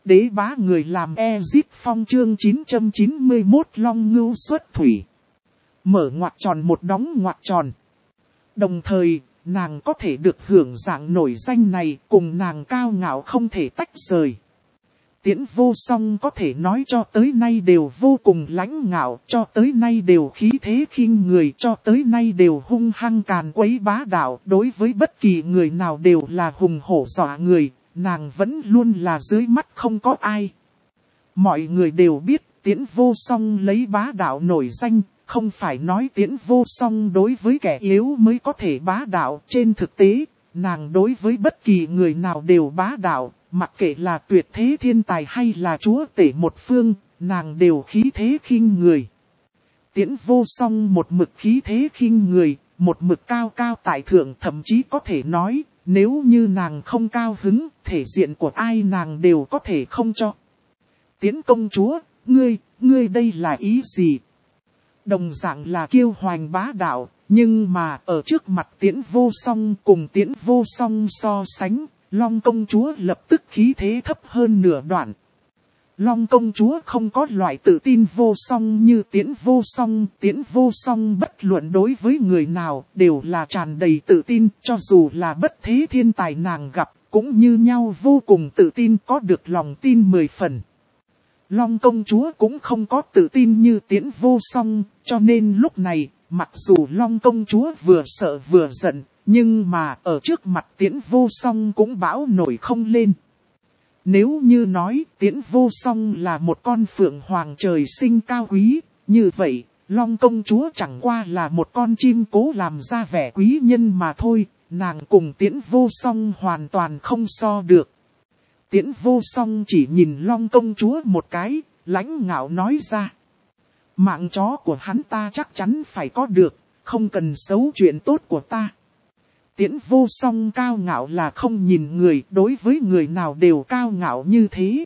Đế bá người làm Ezip Phong chương 991 Long Ngưu xuất thủy. Mở ngoặc tròn một đóng ngoặc tròn. Đồng thời, nàng có thể được hưởng dạng nổi danh này cùng nàng cao ngạo không thể tách rời. Tiễn Vô Song có thể nói cho tới nay đều vô cùng lãnh ngạo, cho tới nay đều khí thế khinh người, cho tới nay đều hung hăng càn quấy bá đạo, đối với bất kỳ người nào đều là hùng hổ dọa người, nàng vẫn luôn là dưới mắt không có ai. Mọi người đều biết Tiễn Vô Song lấy bá đạo nổi danh, không phải nói Tiễn Vô Song đối với kẻ yếu mới có thể bá đạo, trên thực tế, nàng đối với bất kỳ người nào đều bá đạo. Mặc kệ là tuyệt thế thiên tài hay là chúa tể một phương, nàng đều khí thế khinh người. Tiễn Vô Song một mực khí thế khinh người, một mực cao cao tại thượng, thậm chí có thể nói, nếu như nàng không cao hứng, thể diện của ai nàng đều có thể không cho. Tiễn công chúa, ngươi đây là ý gì? Đồng dạng là kiêu hoành bá đạo, nhưng mà ở trước mặt Tiễn Vô Song cùng Tiễn Vô Song so sánh, Long công chúa lập tức khí thế thấp hơn nửa đoạn. Long công chúa không có loại tự tin vô song như Tiễn Vô Song. Tiễn Vô Song bất luận đối với người nào đều là tràn đầy tự tin, cho dù là bất thế thiên tài nàng gặp cũng như nhau vô cùng tự tin, có được lòng tin 10 phần. Long công chúa cũng không có tự tin như Tiễn Vô Song, cho nên lúc này, mặc dù Long công chúa vừa sợ vừa giận, nhưng mà ở trước mặt Tiễn Vô Song cũng bão nổi không lên. Nếu như nói Tiễn Vô Song là một con phượng hoàng trời sinh cao quý, như vậy, Long công chúa chẳng qua là một con chim cố làm ra vẻ quý nhân mà thôi, nàng cùng Tiễn Vô Song hoàn toàn không so được. Tiễn Vô Song chỉ nhìn Long công chúa một cái, lãnh ngạo nói ra. Mạng chó của hắn ta chắc chắn phải có được, không cần xấu chuyện tốt của ta. Tiễn Vô Song cao ngạo là không nhìn người, đối với người nào đều cao ngạo như thế.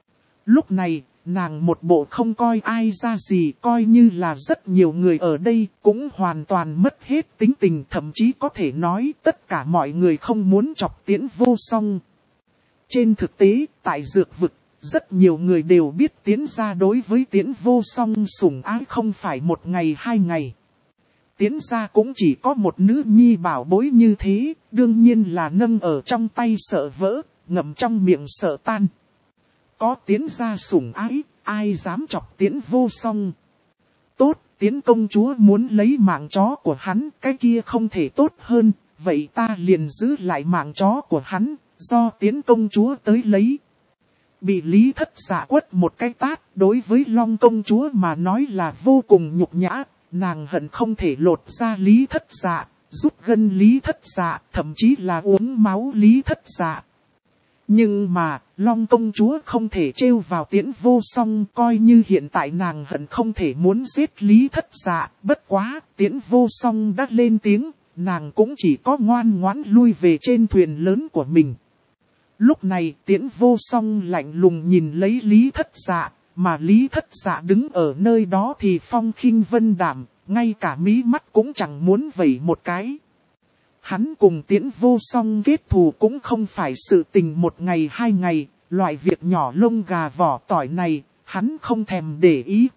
Lúc này, nàng một bộ không coi ai ra gì, coi như là rất nhiều người ở đây cũng hoàn toàn mất hết tính tình, thậm chí có thể nói tất cả mọi người không muốn chọc Tiễn Vô Song. Trên thực tế, tại dược vực, rất nhiều người đều biết Tiễn gia đối với Tiễn Vô Song sủng ái không phải một ngày hai ngày. Tiễn gia cũng chỉ có một nữ nhi bảo bối như thế, đương nhiên là nâng ở trong tay sợ vỡ, ngậm trong miệng sợ tan. Có Tiễn gia sủng ái, ai dám chọc Tiễn Vô Song. Tốt, Tiễn công chúa muốn lấy mạng chó của hắn, cái kia không thể tốt hơn, vậy ta liền giữ lại mạng chó của hắn, do Tiễn công chúa tới lấy. Bị Lý Thất Dạ quất một cái tát, đối với Long công chúa mà nói là vô cùng nhục nhã. Nàng hận không thể lột ra Lý Thất Dạ, rút gân Lý Thất Dạ, thậm chí là uống máu Lý Thất Dạ. Nhưng mà, Long công chúa không thể trêu vào Tiễn Vô Song, coi như hiện tại nàng hận không thể muốn giết Lý Thất Dạ, bất quá, Tiễn Vô Song đã lên tiếng, nàng cũng chỉ có ngoan ngoãn lui về trên thuyền lớn của mình. Lúc này, Tiễn Vô Song lạnh lùng nhìn lấy Lý Thất Dạ. Mà Lý Thất Dạ đứng ở nơi đó thì phong khinh vân đạm, ngay cả mí mắt cũng chẳng muốn vẩy một cái. Hắn cùng Tiễn Vô Song kết thù cũng không phải sự tình một ngày hai ngày, loại việc nhỏ lông gà vỏ tỏi này, hắn không thèm để ý.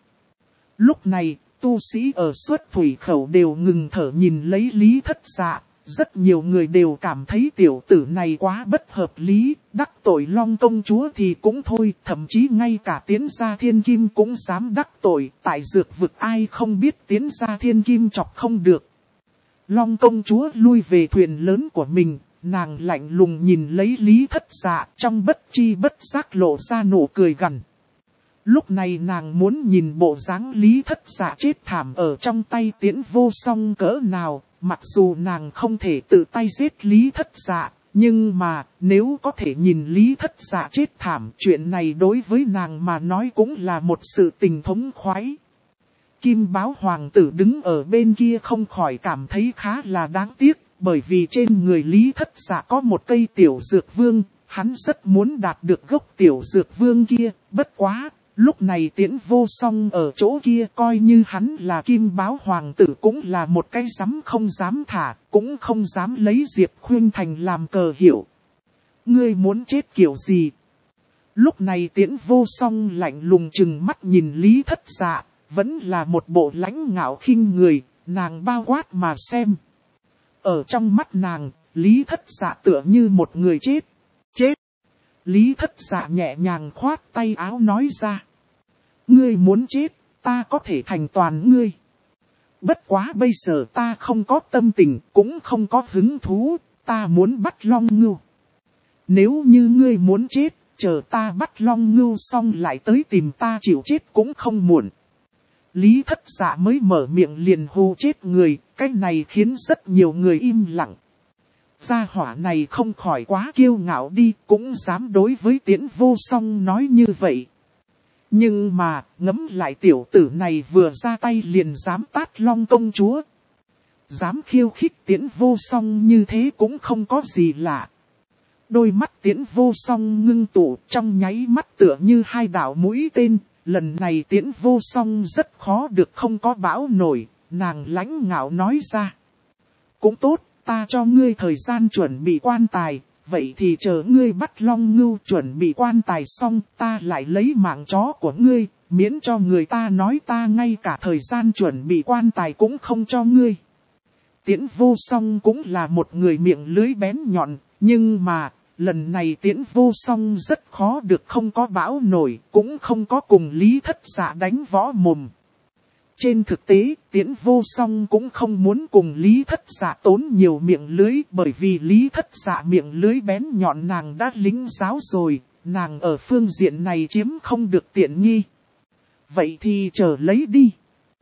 Lúc này, tu sĩ ở xuất thủy khẩu đều ngừng thở nhìn lấy Lý Thất Dạ. Rất nhiều người đều cảm thấy tiểu tử này quá bất hợp lý, đắc tội Long công chúa thì cũng thôi, thậm chí ngay cả Tiễn gia Thiên Kim cũng dám đắc tội, tại dược vực ai không biết Tiễn gia Thiên Kim chọc không được. Long công chúa lui về thuyền lớn của mình, nàng lạnh lùng nhìn lấy Lý Thất Dạ, trong bất chi bất giác lộ ra nụ cười gằn. Lúc này nàng muốn nhìn bộ dáng Lý Thất Dạ chết thảm ở trong tay Tiễn Vô Song cỡ nào. Mặc dù nàng không thể tự tay giết Lý Thất Dạ, nhưng mà nếu có thể nhìn Lý Thất Dạ chết thảm, chuyện này đối với nàng mà nói cũng là một sự tình thống khoái. Kim Báo hoàng tử đứng ở bên kia không khỏi cảm thấy khá là đáng tiếc, bởi vì trên người Lý Thất Dạ có một cây tiểu dược vương, hắn rất muốn đạt được gốc tiểu dược vương kia, bất quá. Lúc này Tiễn Vô Song ở chỗ kia coi như hắn là Kim Báo hoàng tử cũng là một cái dám không dám thả, cũng không dám lấy Diệp Khuyên Thành làm cờ hiệu. Ngươi muốn chết kiểu gì? Lúc này Tiễn Vô Song lạnh lùng chừng mắt nhìn Lý Thất Dạ, vẫn là một bộ lãnh ngạo khinh người, nàng bao quát mà xem. Ở trong mắt nàng, Lý Thất Dạ tựa như một người chết. Chết! Lý Thất Dạ nhẹ nhàng khoát tay áo nói ra. Ngươi muốn chết, ta có thể thành toàn ngươi. Bất quá bây giờ ta không có tâm tình, cũng không có hứng thú, ta muốn bắt Long Ngưu. Nếu như ngươi muốn chết, chờ ta bắt Long Ngưu xong lại tới tìm ta chịu chết cũng không muộn. Lý Thất Dạ mới mở miệng liền hù chết người, cái này khiến rất nhiều người im lặng. Gia hỏa này không khỏi quá kiêu ngạo đi, cũng dám đối với Tiễn Vô Song nói như vậy. Nhưng mà, ngẫm lại tiểu tử này vừa ra tay liền dám tát Long công chúa. Dám khiêu khích Tiễn Vô Song như thế cũng không có gì lạ. Đôi mắt Tiễn Vô Song ngưng tụ trong nháy mắt tựa như hai đạo mũi tên. Lần này Tiễn Vô Song rất khó được không có bão nổi, nàng lãnh ngạo nói ra. Cũng tốt, ta cho ngươi thời gian chuẩn bị quan tài, vậy thì chờ ngươi bắt Long Ngưu chuẩn bị quan tài xong ta lại lấy mạng chó của ngươi, miễn cho người ta nói ta ngay cả thời gian chuẩn bị quan tài cũng không cho ngươi. Tiễn Vô Song cũng là một người miệng lưới bén nhọn, nhưng mà, lần này Tiễn Vô Song rất khó được không có bão nổi, cũng không có cùng Lý Thất Dạ đánh võ mồm. Trên thực tế, Tiễn Vô Song cũng không muốn cùng Lý Thất Dạ tốn nhiều miệng lưới, bởi vì Lý Thất Dạ miệng lưới bén nhọn nàng đã lính giáo rồi, nàng ở phương diện này chiếm không được tiện nghi. Vậy thì chờ lấy đi.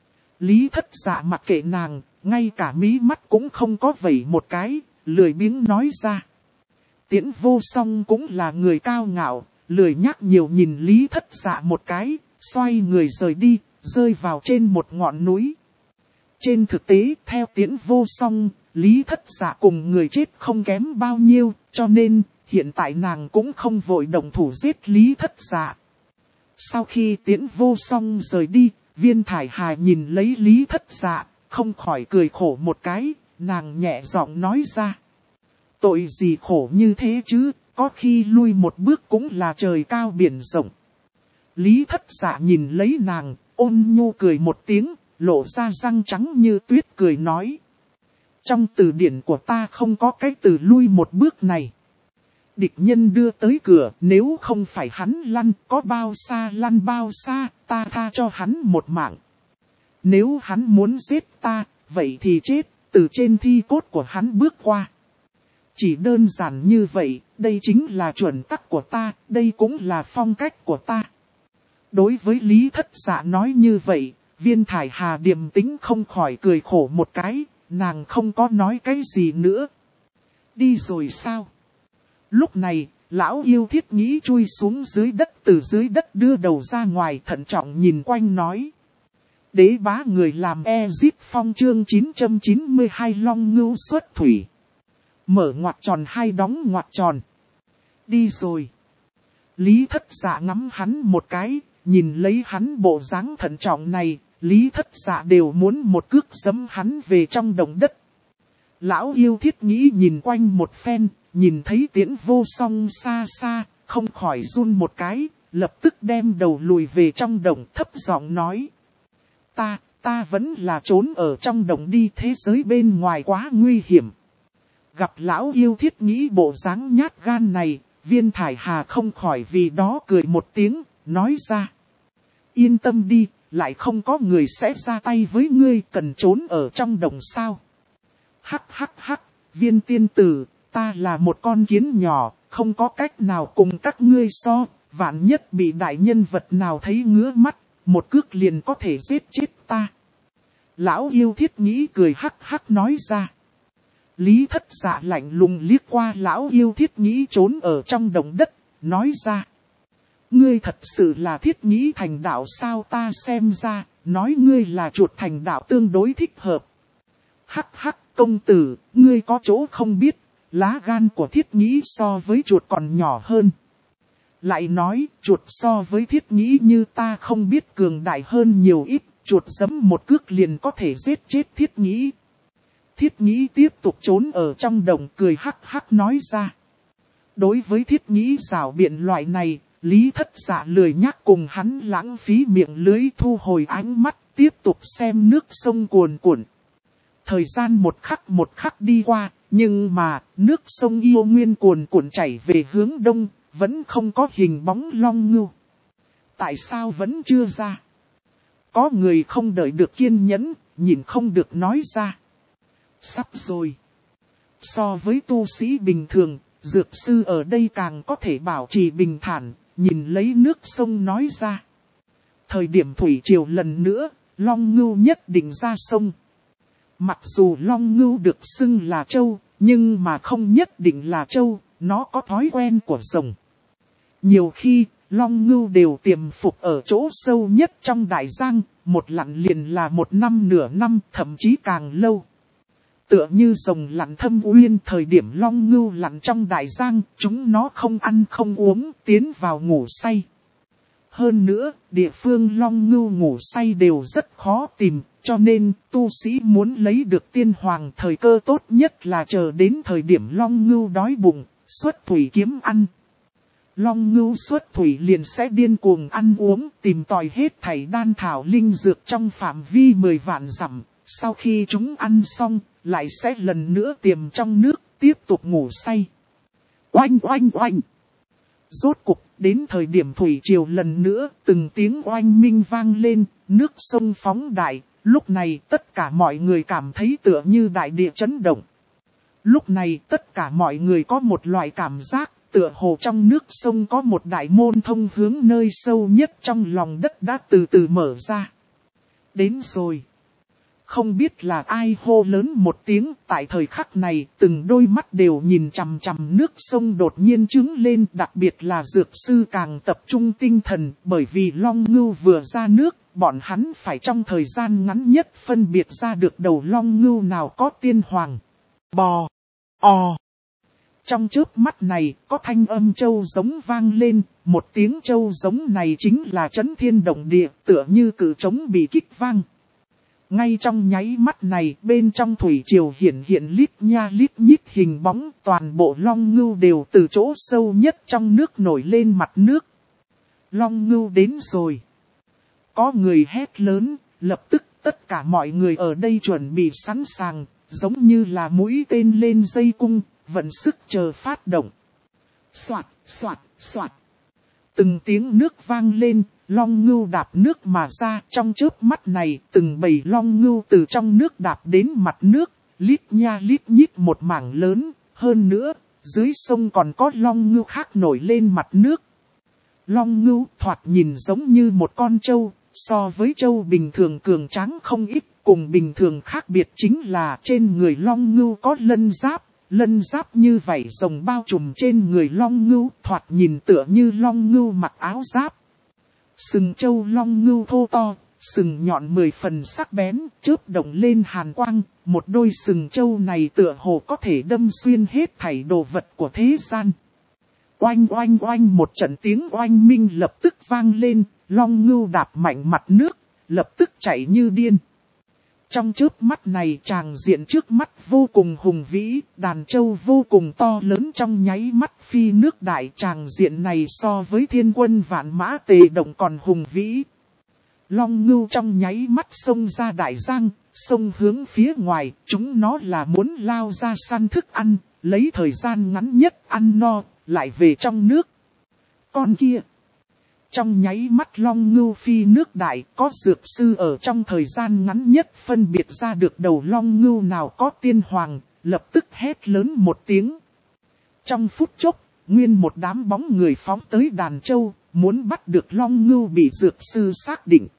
Lý Thất Dạ mặc kệ nàng, ngay cả mí mắt cũng không có vẩy một cái, lười biếng nói ra. Tiễn Vô Song cũng là người cao ngạo, lười nhắc nhiều nhìn Lý Thất Dạ một cái, xoay người rời đi, rơi vào trên một ngọn núi. Trên thực tế, theo Tiễn Vô Song, Lý Thất Dạ cùng người chết không kém bao nhiêu, cho nên, hiện tại nàng cũng không vội động thủ giết Lý Thất Dạ. Sau khi Tiễn Vô Song rời đi, Viên Thải Hà nhìn lấy Lý Thất Dạ, không khỏi cười khổ một cái, nàng nhẹ giọng nói ra. Tội gì khổ như thế chứ, có khi lui một bước cũng là trời cao biển rộng. Lý Thất Dạ nhìn lấy nàng, ôn nhu cười một tiếng, lộ ra răng trắng như tuyết cười nói. Trong từ điển của ta không có cái từ lui một bước này. Địch nhân đưa tới cửa, nếu không phải hắn lăn, có bao xa lăn bao xa, ta tha cho hắn một mạng. Nếu hắn muốn giết ta, vậy thì chết, từ trên thi cốt của hắn bước qua. Chỉ đơn giản như vậy, đây chính là chuẩn tắc của ta, đây cũng là phong cách của ta. Đối với Lý Thất Dạ nói như vậy, Viên Thải Hà điềm tĩnh không khỏi cười khổ một cái, nàng không có nói cái gì nữa. Đi rồi sao? Lúc này, lão yêu Thiết Nghĩ chui xuống dưới đất, từ dưới đất đưa đầu ra ngoài thận trọng nhìn quanh nói. Đế bá người làm Ezip Phong chương 992 Long Ngưu xuất thủy. Mở ngoặc tròn hai đóng ngoặc tròn. Đi rồi. Lý Thất Dạ ngắm hắn một cái, nhìn lấy hắn bộ dáng thận trọng này, Lý Thất Dạ đều muốn một cước giẫm hắn về trong đồng đất. Lão yêu Thiết Nghĩ nhìn quanh một phen, nhìn thấy Tiễn Vô Song xa xa, không khỏi run một cái, lập tức đem đầu lùi về trong đồng thấp giọng nói. Ta vẫn là trốn ở trong đồng đi, thế giới bên ngoài quá nguy hiểm. Gặp lão yêu Thiết Nghĩ bộ dáng nhát gan này, Viên Thải Hà không khỏi vì đó cười một tiếng, nói ra. Yên tâm đi, lại không có người sẽ ra tay với ngươi, cần trốn ở trong đồng sao. Hắc hắc hắc, Viên tiên tử, ta là một con kiến nhỏ, không có cách nào cùng các ngươi so, vạn nhất bị đại nhân vật nào thấy ngứa mắt, một cước liền có thể giết chết ta. Lão yêu Thiết Nghĩ cười hắc hắc nói ra. Lý Thất Dạ lạnh lùng liếc qua lão yêu Thiết Nghĩ trốn ở trong đồng đất, nói ra. Ngươi thật sự là Thiết Nghĩ thành đạo sao, ta xem ra, nói ngươi là chuột thành đạo tương đối thích hợp. Hắc hắc công tử, ngươi có chỗ không biết, lá gan của Thiết Nghĩ so với chuột còn nhỏ hơn. Lại nói, chuột so với Thiết Nghĩ như ta không biết cường đại hơn nhiều ít, chuột giẫm một cước liền có thể giết chết Thiết Nghĩ. Thiết Nghĩ tiếp tục trốn ở trong đồng cười hắc hắc nói ra. Đối với Thiết Nghĩ rảo biện loại này, Lý Thất Dạ lười nhác cùng hắn lãng phí miệng lưới, thu hồi ánh mắt, tiếp tục xem nước sông cuồn cuộn. Thời gian một khắc đi qua, nhưng mà nước sông Yêu Nguyên cuồn cuộn chảy về hướng đông, vẫn không có hình bóng Long Ngưu. Tại sao vẫn chưa ra? Có người không đợi được kiên nhẫn, nhìn không được nói ra. Sắp rồi. So với tu sĩ bình thường, dược sư ở đây càng có thể bảo trì bình thản, nhìn lấy nước sông nói ra. Thời điểm thủy triều lần nữa, Long Ngưu nhất định ra sông. Mặc dù Long Ngưu được xưng là trâu, nhưng mà không nhất định là trâu, nó có thói quen của rồng. Nhiều khi, Long Ngưu đều tiềm phục ở chỗ sâu nhất trong đại giang, một lặn liền là 1 năm nửa năm, thậm chí càng lâu. Tựa như rồng lặn thâm uyên, thời điểm Long Ngưu lặn trong đại giang, chúng nó không ăn không uống, tiến vào ngủ say. Hơn nữa, địa phương Long Ngưu ngủ say đều rất khó tìm, cho nên tu sĩ muốn lấy được tiên hoàng, thời cơ tốt nhất là chờ đến thời điểm Long Ngưu đói bụng, xuất thủy kiếm ăn. Long Ngưu xuất thủy liền sẽ điên cuồng ăn uống, tìm tòi hết thảy đan thảo linh dược trong phạm vi 10 vạn dặm. Sau khi chúng ăn xong, lại sẽ lần nữa tiềm trong nước, tiếp tục ngủ say. Oanh oanh oanh! Rốt cục, đến thời điểm thủy triều lần nữa, từng tiếng oanh minh vang lên, nước sông phóng đại. Lúc này tất cả mọi người cảm thấy tựa như đại địa chấn động. Lúc này tất cả mọi người có một loại cảm giác, tựa hồ trong nước sông có một đại môn thông hướng nơi sâu nhất trong lòng đất đã từ từ mở ra. Đến rồi. Không biết là ai hô lớn một tiếng, tại thời khắc này từng đôi mắt đều nhìn chằm chằm nước sông đột nhiên trứng lên, đặc biệt là dược sư càng tập trung tinh thần, bởi vì Long Ngưu vừa ra nước, bọn hắn phải trong thời gian ngắn nhất phân biệt ra được đầu Long Ngưu nào có tiên hoàng. Bò, o. Trong chớp mắt này, có thanh âm châu giống vang lên, một tiếng châu giống này chính là chấn thiên động địa, tựa như cự trống bị kích vang. Ngay trong nháy mắt này, bên trong thủy triều hiện lít nha lít nhít hình bóng, toàn bộ Long Ngưu đều từ chỗ sâu nhất trong nước nổi lên mặt nước. Long Ngưu đến rồi. Có người hét lớn, lập tức tất cả mọi người ở đây chuẩn bị sẵn sàng, giống như là mũi tên lên dây cung, vận sức chờ phát động. Soạt, soạt, soạt. Từng tiếng nước vang lên, Long Ngưu đạp nước mà ra, trong chớp mắt này, từng bầy Long Ngưu từ trong nước đạp đến mặt nước, lít nha lít nhít một mảng lớn, hơn nữa, dưới sông còn có Long Ngưu khác nổi lên mặt nước. Long Ngưu thoạt nhìn giống như một con trâu, so với trâu bình thường cường tráng không ít, cùng bình thường khác biệt chính là trên người Long Ngưu có lân giáp như vảy rồng bao trùm trên người Long Ngưu, thoạt nhìn tựa như Long Ngưu mặc áo giáp. Sừng trâu Long Ngưu thô to, sừng nhọn 10 phần sắc bén, chớp động lên hàn quang, một đôi sừng trâu này tựa hồ có thể đâm xuyên hết thảy đồ vật của thế gian. Oanh oanh oanh, một trận tiếng oanh minh lập tức vang lên, Long Ngưu đạp mạnh mặt nước, lập tức chạy như điên. Trong chớp mắt này tràng diện trước mắt vô cùng hùng vĩ, đàn trâu vô cùng to lớn trong nháy mắt phi nước đại, tràng diện này so với thiên quân vạn mã tề động còn hùng vĩ. Long Ngưu trong nháy mắt xông ra đại giang, xông hướng phía ngoài, chúng nó là muốn lao ra săn thức ăn, lấy thời gian ngắn nhất ăn no, lại về trong nước. Con kia! Trong nháy mắt Long Ngưu phi nước đại, có dược sư ở trong thời gian ngắn nhất phân biệt ra được đầu Long Ngưu nào có tiên hoàng, lập tức hét lớn một tiếng. Trong phút chốc, nguyên một đám bóng người phóng tới đàn trâu, muốn bắt được Long Ngưu bị dược sư xác định.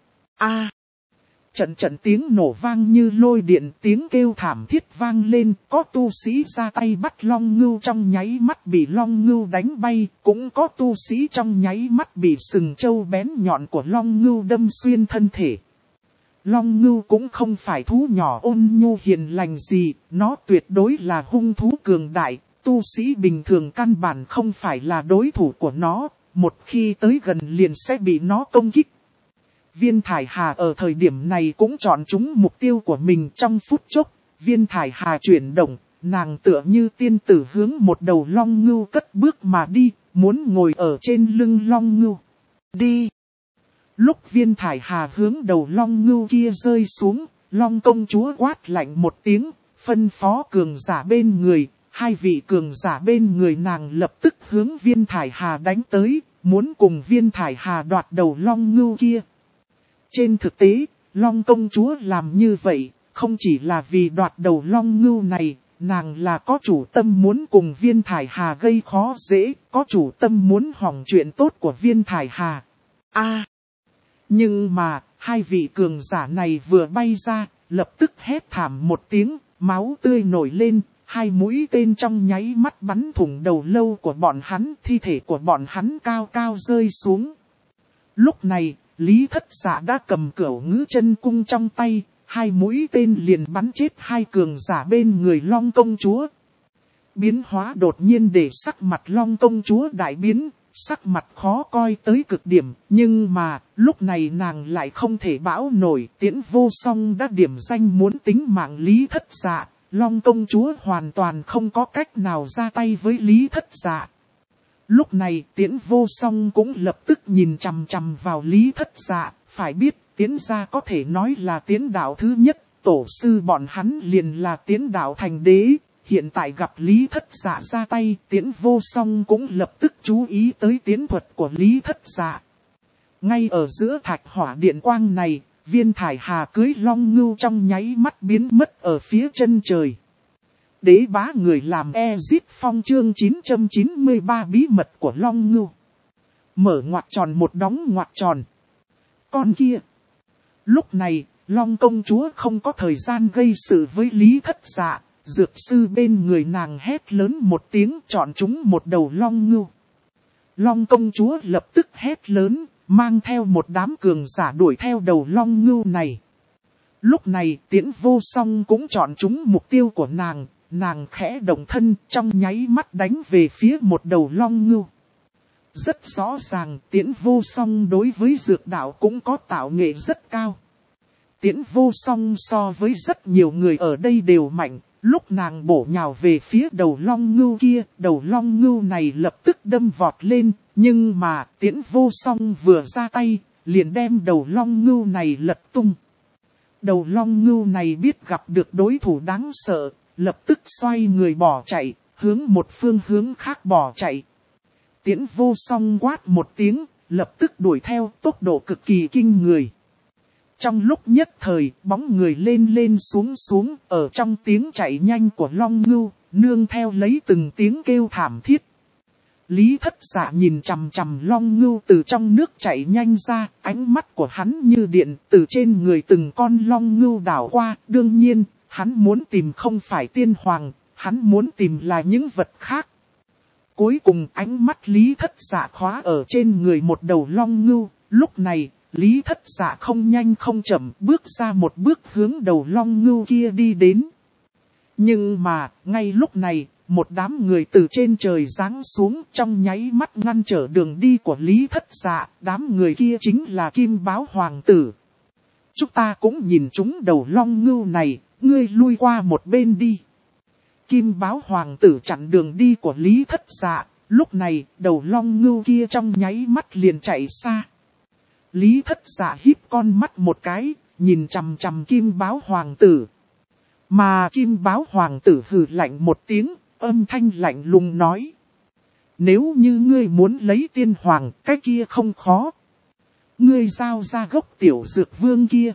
Trận tiếng nổ vang như lôi điện, tiếng kêu thảm thiết vang lên, có tu sĩ ra tay bắt Long Ngưu trong nháy mắt bị Long Ngưu đánh bay, cũng có tu sĩ trong nháy mắt bị sừng trâu bén nhọn của Long Ngưu đâm xuyên thân thể. Long Ngưu cũng không phải thú nhỏ ôn nhu hiền lành gì, nó tuyệt đối là hung thú cường đại, tu sĩ bình thường căn bản không phải là đối thủ của nó, một khi tới gần liền sẽ bị nó công kích. Viên Thải Hà ở thời điểm này cũng chọn trúng mục tiêu của mình, trong phút chốc, Viên Thải Hà chuyển động, nàng tựa như tiên tử hướng một đầu long ngưu cất bước mà đi, muốn ngồi ở trên lưng long ngưu. Đi! Lúc Viên Thải Hà hướng đầu long ngưu kia rơi xuống, long công chúa quát lạnh một tiếng, phân phó cường giả bên người, hai vị cường giả bên người nàng lập tức hướng Viên Thải Hà đánh tới, muốn cùng Viên Thải Hà đoạt đầu long ngưu kia. Trên thực tế, long công chúa làm như vậy, không chỉ là vì đoạt đầu long ngưu này, nàng là có chủ tâm muốn cùng Viên Thải Hà gây khó dễ, có chủ tâm muốn hỏng chuyện tốt của Viên Thải Hà. Nhưng mà, hai vị cường giả này vừa bay ra, lập tức hét thảm một tiếng, máu tươi nổi lên, hai mũi tên trong nháy mắt bắn thủng đầu lâu của bọn hắn, thi thể của bọn hắn cao cao rơi xuống. Lúc này, Lý Thất Dạ đã cầm cửu ngữ chân cung trong tay, hai mũi tên liền bắn chết hai cường giả bên người long công chúa. Biến hóa đột nhiên để sắc mặt long công chúa đại biến, sắc mặt khó coi tới cực điểm, nhưng mà, lúc này nàng lại không thể bão nổi. Tiễn Vô Song đã điểm danh muốn tính mạng Lý Thất Dạ, long công chúa hoàn toàn không có cách nào ra tay với Lý Thất Dạ. Lúc này Tiễn Vô Song cũng lập tức nhìn chằm chằm vào Lý Thất Dạ, phải biết Tiễn gia có thể nói là Tiễn đạo thứ nhất, tổ sư bọn hắn liền là Tiễn đạo thành đế. Hiện tại gặp Lý Thất Dạ ra tay, Tiễn Vô Song cũng lập tức chú ý tới tiến thuật của Lý Thất Dạ. Ngay ở giữa thạch hỏa điện quang này, Viên Thải Hà cưới long ngưu trong nháy mắt biến mất ở phía chân trời. Đế bá người làm Ezip Phong chương 993 bí mật của long ngưu. Mở ngoặc tròn một đóng ngoặc tròn. Con kia. Lúc này, long công chúa không có thời gian gây sự với Lý Thất Dạ. Dược sư bên người nàng hét lớn một tiếng chọn chúng một đầu long ngưu. Long công chúa lập tức hét lớn, mang theo một đám cường giả đuổi theo đầu long ngưu này. Lúc này Tiễn Vô Song cũng chọn chúng mục tiêu của nàng, nàng khẽ động thân trong nháy mắt đánh về phía một đầu long ngưu. Rất rõ ràng Tiễn Vô Song đối với dược đạo cũng có tạo nghệ rất cao. Tiễn Vô Song so với rất nhiều người ở đây đều mạnh. Lúc nàng bổ nhào về phía đầu long ngưu kia, đầu long ngưu này lập tức đâm vọt lên, nhưng mà Tiễn Vô Song vừa ra tay, liền đem đầu long ngưu này lật tung. Đầu long ngưu này biết gặp được đối thủ đáng sợ, lập tức xoay người bỏ chạy, hướng một phương hướng khác bỏ chạy. Tiễn Vô Song quát một tiếng, lập tức đuổi theo tốc độ cực kỳ kinh người. Trong lúc nhất thời, bóng người lên xuống, ở trong tiếng chạy nhanh của long ngưu, nương theo lấy từng tiếng kêu thảm thiết. Lý Thất Dạ nhìn chằm chằm long ngưu từ trong nước chạy nhanh ra, ánh mắt của hắn như điện từ trên người từng con long ngưu đảo qua. Đương nhiên, hắn muốn tìm không phải tiên hoàng, hắn muốn tìm là những vật khác. Cuối cùng ánh mắt Lý Thất Dạ khóa ở trên người một đầu long ngưu, lúc này, Lý Thất Dạ không nhanh không chậm bước ra một bước hướng đầu long ngưu kia đi đến. Nhưng mà, ngay lúc này, một đám người từ trên trời giáng xuống trong nháy mắt ngăn trở đường đi của Lý Thất Dạ. Đám người kia chính là Kim Báo Hoàng tử. Chúng ta cũng nhìn chúng đầu long ngưu này, ngươi lui qua một bên đi. Kim Báo Hoàng tử chặn đường đi của Lý Thất Dạ. Lúc này, đầu long ngưu kia trong nháy mắt liền chạy xa. Lý Thất Dạ híp con mắt một cái, nhìn chằm chằm Kim Báo Hoàng tử. Mà Kim Báo Hoàng tử hừ lạnh một tiếng, âm thanh lạnh lùng nói. Nếu như ngươi muốn lấy tiên hoàng, cái kia không khó. Ngươi giao ra gốc tiểu dược vương kia.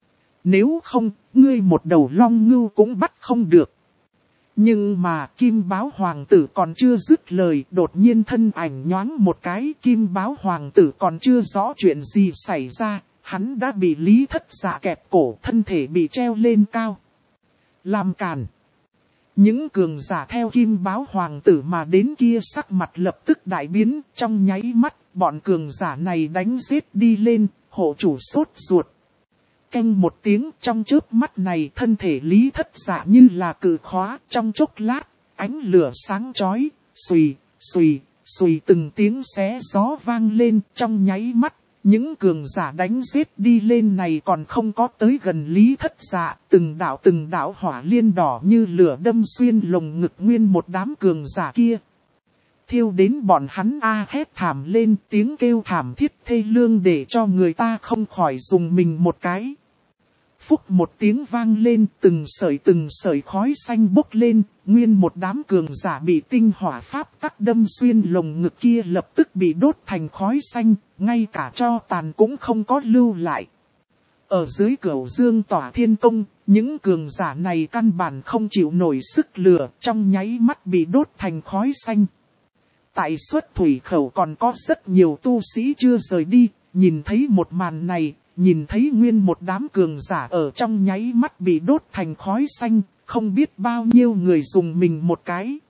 Nếu không, ngươi một đầu long ngưu cũng bắt không được. Nhưng mà Kim Báo Hoàng tử còn chưa dứt lời, đột nhiên thân ảnh nhoáng một cái. Kim Báo Hoàng tử còn chưa rõ chuyện gì xảy ra, hắn đã bị Lý Thất Dạ kẹp cổ, thân thể bị treo lên cao. Làm cản. Những cường giả theo Kim Báo Hoàng tử mà đến kia sắc mặt lập tức đại biến, trong nháy mắt, bọn cường giả này đánh giết đi lên, hộ chủ sốt ruột. Canh một tiếng, trong chớp mắt này thân thể Lý Thất Dạ như là cự khóa, trong chốc lát, ánh lửa sáng chói, xùy, xùy, xùy từng tiếng xé gió vang lên, trong nháy mắt, những cường giả đánh giết đi lên này còn không có tới gần Lý Thất Dạ, từng đạo hỏa liên đỏ như lửa đâm xuyên lồng ngực nguyên một đám cường giả kia. Thiêu đến bọn hắn hét thảm lên, tiếng kêu thảm thiết thê lương để cho người ta không khỏi dùng mình một cái. Phúc một tiếng vang lên, từng sợi khói xanh bốc lên, nguyên một đám cường giả bị tinh hỏa pháp tắc đâm xuyên lồng ngực kia lập tức bị đốt thành khói xanh, ngay cả tro tàn cũng không có lưu lại. Ở dưới Cửu Dương Tỏa Thiên Công, những cường giả này căn bản không chịu nổi sức lửa, trong nháy mắt bị đốt thành khói xanh. Tại Xuất Thủy Khẩu còn có rất nhiều tu sĩ chưa rời đi, nhìn thấy một màn này, nhìn thấy nguyên một đám cường giả ở trong nháy mắt bị đốt thành khói xanh, không biết bao nhiêu người dùng mình một cái.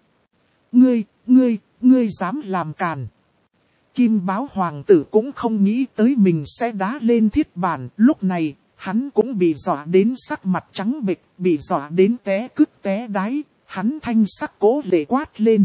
Ngươi dám làm càn. Kim Báo Hoàng tử cũng không nghĩ tới mình sẽ đá lên thiết bản, lúc này, hắn cũng bị dọa đến sắc mặt trắng bệch, bị dọa đến té cứt té đáy, hắn thanh sắc cố lệ quát lên.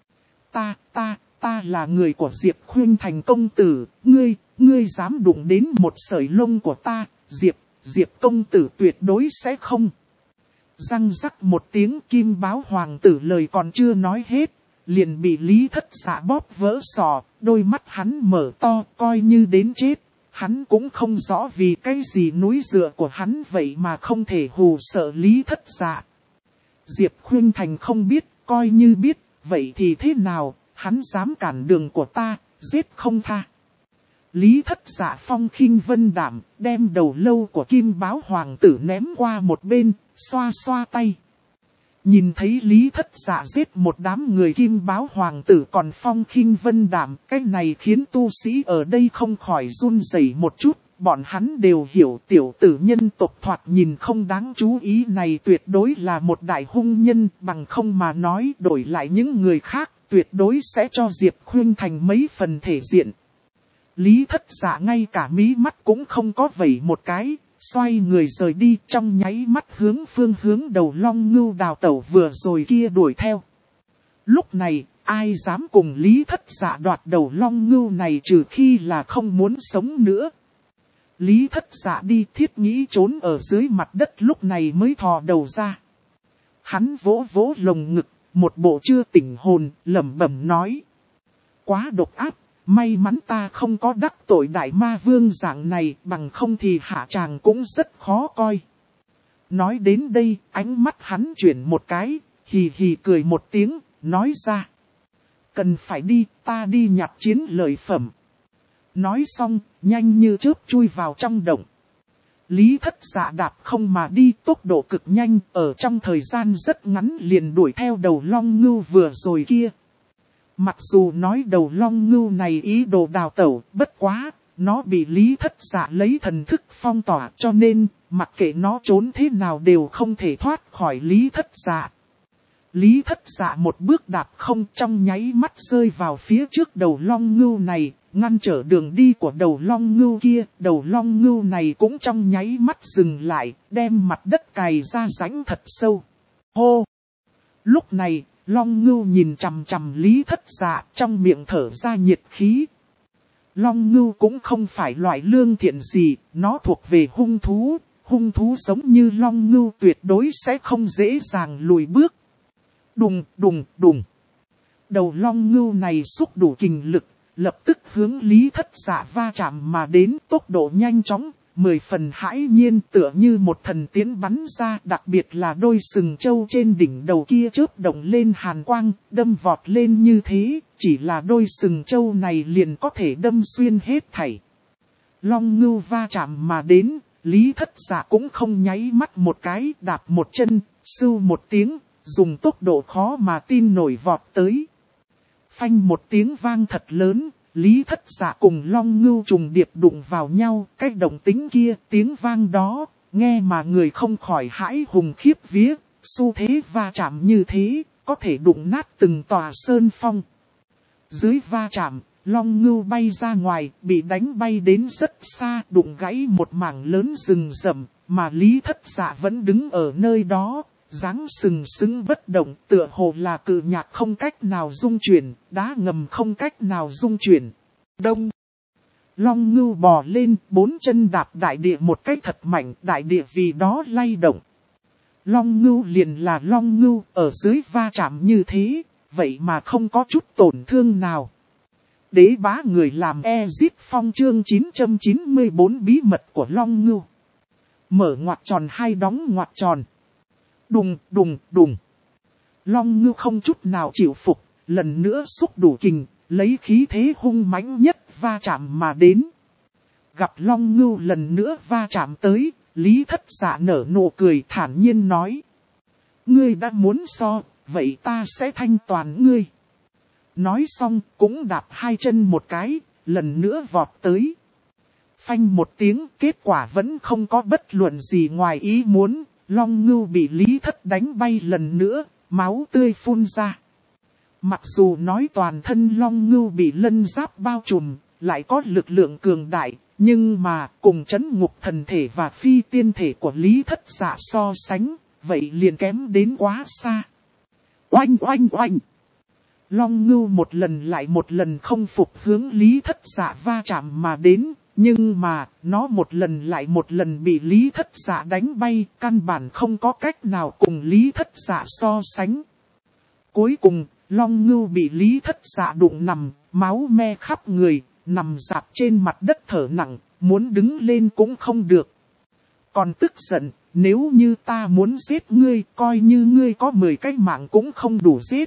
Ta là người của Diệp Khuynh Thành công tử, ngươi dám đụng đến một sợi lông của ta, Diệp công tử tuyệt đối sẽ không. Răng rắc một tiếng, Kim Báo Hoàng tử lời còn chưa nói hết, liền bị Lý Thất Dạ bóp vỡ sọ, đôi mắt hắn mở to coi như đến chết. Hắn cũng không rõ vì cái gì núi dựa của hắn vậy mà không thể hù sợ Lý Thất Dạ. Diệp Khuynh Thành không biết, coi như biết, vậy thì thế nào, hắn dám cản đường của ta, giết không tha. Lý Thất Dạ phong khinh vân đảm, đem đầu lâu của Kim Báo Hoàng tử ném qua một bên, xoa xoa tay. Nhìn thấy Lý Thất Dạ giết một đám người Kim Báo Hoàng tử còn phong khinh vân đảm, cái này khiến tu sĩ ở đây không khỏi run rẩy một chút. Bọn hắn đều hiểu tiểu tử nhân tộc thoạt nhìn không đáng chú ý này tuyệt đối là một đại hung nhân, bằng không mà nói đổi lại những người khác, tuyệt đối sẽ cho Diệp Khuynh Thành mấy phần thể diện. Lý Thất Dạ ngay cả mí mắt cũng không có vẩy một cái, xoay người rời đi, trong nháy mắt phương hướng đầu Long Ngưu đào tẩu vừa rồi kia đuổi theo. Lúc này, ai dám cùng Lý Thất Dạ đoạt đầu Long Ngưu này trừ khi là không muốn sống nữa. Lý Thất Dạ đi thiết nghĩ trốn ở dưới mặt đất lúc này mới thò đầu ra. Hắn vỗ vỗ lồng ngực, một bộ chưa tỉnh hồn, lẩm bẩm nói. Quá độc ác, may mắn ta không có đắc tội đại ma vương dạng này, bằng không thì hạ tràng cũng rất khó coi. Nói đến đây, ánh mắt hắn chuyển một cái, hì hì cười một tiếng, nói ra. Cần phải đi, ta đi nhặt chiến lợi phẩm. Nói xong, nhanh như chớp chui vào trong động. Lý Thất Dạ đạp không mà đi tốc độ cực nhanh, ở trong thời gian rất ngắn liền đuổi theo đầu Long Ngưu vừa rồi kia. Mặc dù nói đầu Long Ngưu này ý đồ đào tẩu, bất quá, nó bị Lý Thất Dạ lấy thần thức phong tỏa cho nên, mặc kệ nó trốn thế nào đều không thể thoát khỏi Lý Thất Dạ. Lý Thất Dạ một bước đạp không trong nháy mắt rơi vào phía trước đầu Long Ngưu này, ngăn trở đường đi của đầu Long Ngưu kia. Đầu Long Ngưu này cũng trong nháy mắt dừng lại, đem mặt đất cày ra rãnh thật sâu. Hô! Lúc này, Long Ngưu nhìn chằm chằm Lý Thất Dạ, trong miệng thở ra nhiệt khí. Long Ngưu cũng không phải loại lương thiện gì, nó thuộc về hung thú. Hung thú giống như Long Ngưu tuyệt đối sẽ không dễ dàng lùi bước. Đùng đùng đùng. Đầu Long Ngưu này xúc đủ kình lực, lập tức hướng Lý Thất Dạ va chạm mà đến, tốc độ nhanh chóng, 10 phần hãi nhiên, tựa như một thần tiễn bắn ra, đặc biệt là đôi sừng trâu trên đỉnh đầu kia chớp động lên hàn quang, đâm vọt lên như thế, chỉ là đôi sừng trâu này liền có thể đâm xuyên hết thảy. Long Ngưu va chạm mà đến, Lý Thất Dạ cũng không nháy mắt một cái, đạp một chân, sưu một tiếng, dùng tốc độ khó mà tin nổi vọt tới. Phanh một tiếng vang thật lớn, Lý Thất Dạ cùng Long Ngưu trùng điệp đụng vào nhau, cái động tĩnh kia, tiếng vang đó, nghe mà người không khỏi hãi hùng khiếp vía, xu thế va chạm như thế, có thể đụng nát từng tòa sơn phong. Dưới va chạm, Long Ngưu bay ra ngoài, bị đánh bay đến rất xa, đụng gãy một mảng lớn rừng rậm, mà Lý Thất Dạ vẫn đứng ở nơi đó. Dáng sừng sững bất động, tựa hồ là cự nhạc không cách nào dung chuyển, đá ngầm không cách nào dung chuyển. Đông. Long ngưu bò lên, 4 chân đạp đại địa một cái thật mạnh, đại địa vì đó lay động. Long ngưu liền là long ngưu, ở dưới va chạm như thế, vậy mà không có chút tổn thương nào. Đế bá người làm Ezic Phong chương 994 bí mật của long ngưu. Mở ngoặc tròn hai đóng ngoặc tròn. Đùng đùng đùng. Long ngưu không chút nào chịu phục, lần nữa xúc đủ kình, lấy khí thế hung mãnh nhất va chạm mà đến. Gặp long ngưu lần nữa va chạm tới, Lý Thất Dạ nở nụ cười thản nhiên nói. Ngươi đã muốn so, vậy ta sẽ thanh toàn ngươi. Nói xong cũng đạp hai chân một cái, lần nữa vọt tới. Phanh một tiếng, kết quả vẫn không có bất luận gì ngoài ý muốn, long ngưu bị Lý Thất đánh bay lần nữa, máu tươi phun ra. Mặc dù nói toàn thân long ngưu bị lân giáp bao trùm, lại có lực lượng cường đại, nhưng mà cùng trấn ngục thần thể và phi tiên thể của Lý Thất Dạ so sánh, vậy liền kém đến quá xa. Oanh oanh oanh! Long ngưu một lần lại một lần không phục hướng Lý Thất Dạ va chạm mà đến, nhưng mà nó một lần lại một lần bị Lý Thất Dạ đánh bay, căn bản không có cách nào cùng Lý Thất Dạ so sánh. Cuối cùng, long ngưu bị Lý Thất Dạ đụng nằm, máu me khắp người, nằm rạp trên mặt đất thở nặng, muốn đứng lên cũng không được. Còn tức giận, nếu như ta muốn giết ngươi, coi như ngươi có 10 cái mạng cũng không đủ giết.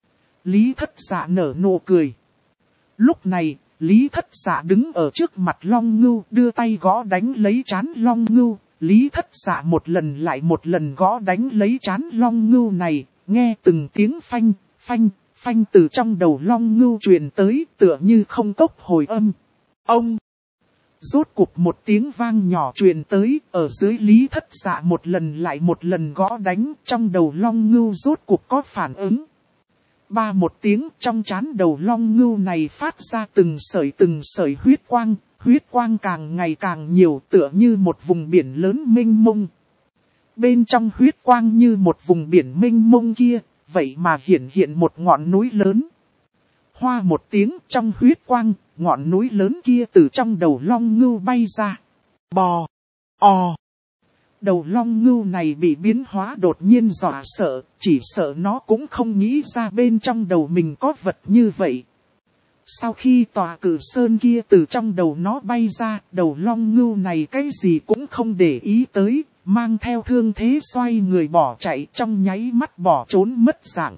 Lý Thất Dạ nở nụ cười. Lúc này, Lý Thất Dạ đứng ở trước mặt long ngưu, đưa tay gõ đánh lấy trán long ngưu. Lý Thất Dạ một lần lại một lần gõ đánh lấy trán long ngưu này, nghe từng tiếng phanh, phanh, phanh từ trong đầu long ngưu truyền tới, tựa như không cốc hồi âm. Ông! Rốt cục một tiếng vang nhỏ truyền tới, ở dưới Lý Thất Dạ một lần lại một lần gõ đánh, trong đầu long ngưu rốt cục có phản ứng. Ba một tiếng, trong trán đầu long ngưu này phát ra từng sợi huyết quang càng ngày càng nhiều, tựa như một vùng biển lớn mênh mông. Bên trong huyết quang như một vùng biển mênh mông kia, vậy mà hiện một ngọn núi lớn. Hoa một tiếng, trong huyết quang, ngọn núi lớn kia từ trong đầu long ngưu bay ra. Bò! O! Đầu long ngưu này bị biến hóa đột nhiên dọa sợ, chỉ sợ nó cũng không nghĩ ra bên trong đầu mình có vật như vậy. Sau khi tòa cử sơn kia từ trong đầu nó bay ra, đầu long ngưu này cái gì cũng không để ý tới, mang theo thương thế xoay người bỏ chạy, trong nháy mắt bỏ trốn mất dạng.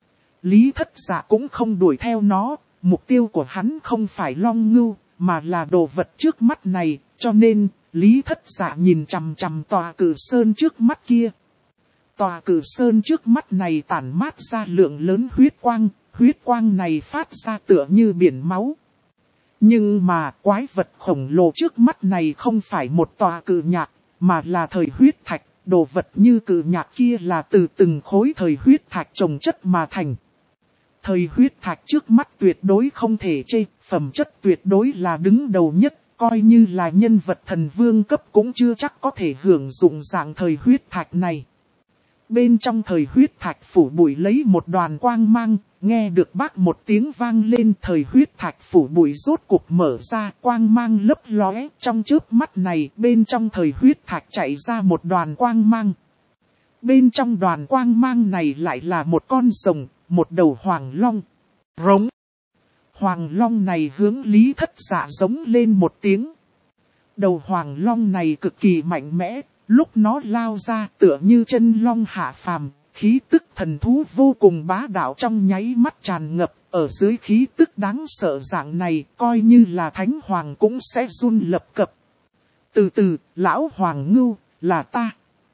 Lý Thất Dạ cũng không đuổi theo nó, mục tiêu của hắn không phải long ngưu, mà là đồ vật trước mắt này, cho nên Lý Thất Dạ nhìn chằm chằm tòa cử sơn trước mắt kia. Tòa cử sơn trước mắt này tản mát ra lượng lớn huyết quang này phát ra tựa như biển máu. Nhưng mà quái vật khổng lồ trước mắt này không phải một tòa cự nhạc, mà là thời huyết thạch, đồ vật như cự nhạc kia là từ từng khối thời huyết thạch chồng chất mà thành. Thời huyết thạch trước mắt tuyệt đối không thể chê, phẩm chất tuyệt đối là đứng đầu nhất, coi như là nhân vật thần vương cấp cũng chưa chắc có thể hưởng dụng dạng thời huyết thạch này. Bên trong thời huyết thạch phủ bụi lấy một đoàn quang mang, nghe được bác một tiếng vang lên, thời huyết thạch phủ bụi rốt cục mở ra, quang mang lấp lóe, trong chớp mắt này bên trong thời huyết thạch chạy ra một đoàn quang mang. Bên trong đoàn quang mang này lại là một con rồng, một đầu hoàng long. Rống! Hoàng long này hướng Lý Thất Dạ giống lên một tiếng. Đầu hoàng long này cực kỳ mạnh mẽ, lúc nó lao ra tựa như chân long hạ phàm, khí tức thần thú vô cùng bá đạo trong nháy mắt tràn ngập, ở dưới khí tức đáng sợ dạng này, coi như là thánh hoàng cũng sẽ run lập cập. Từ từ, lão hoàng ngưu, là ta.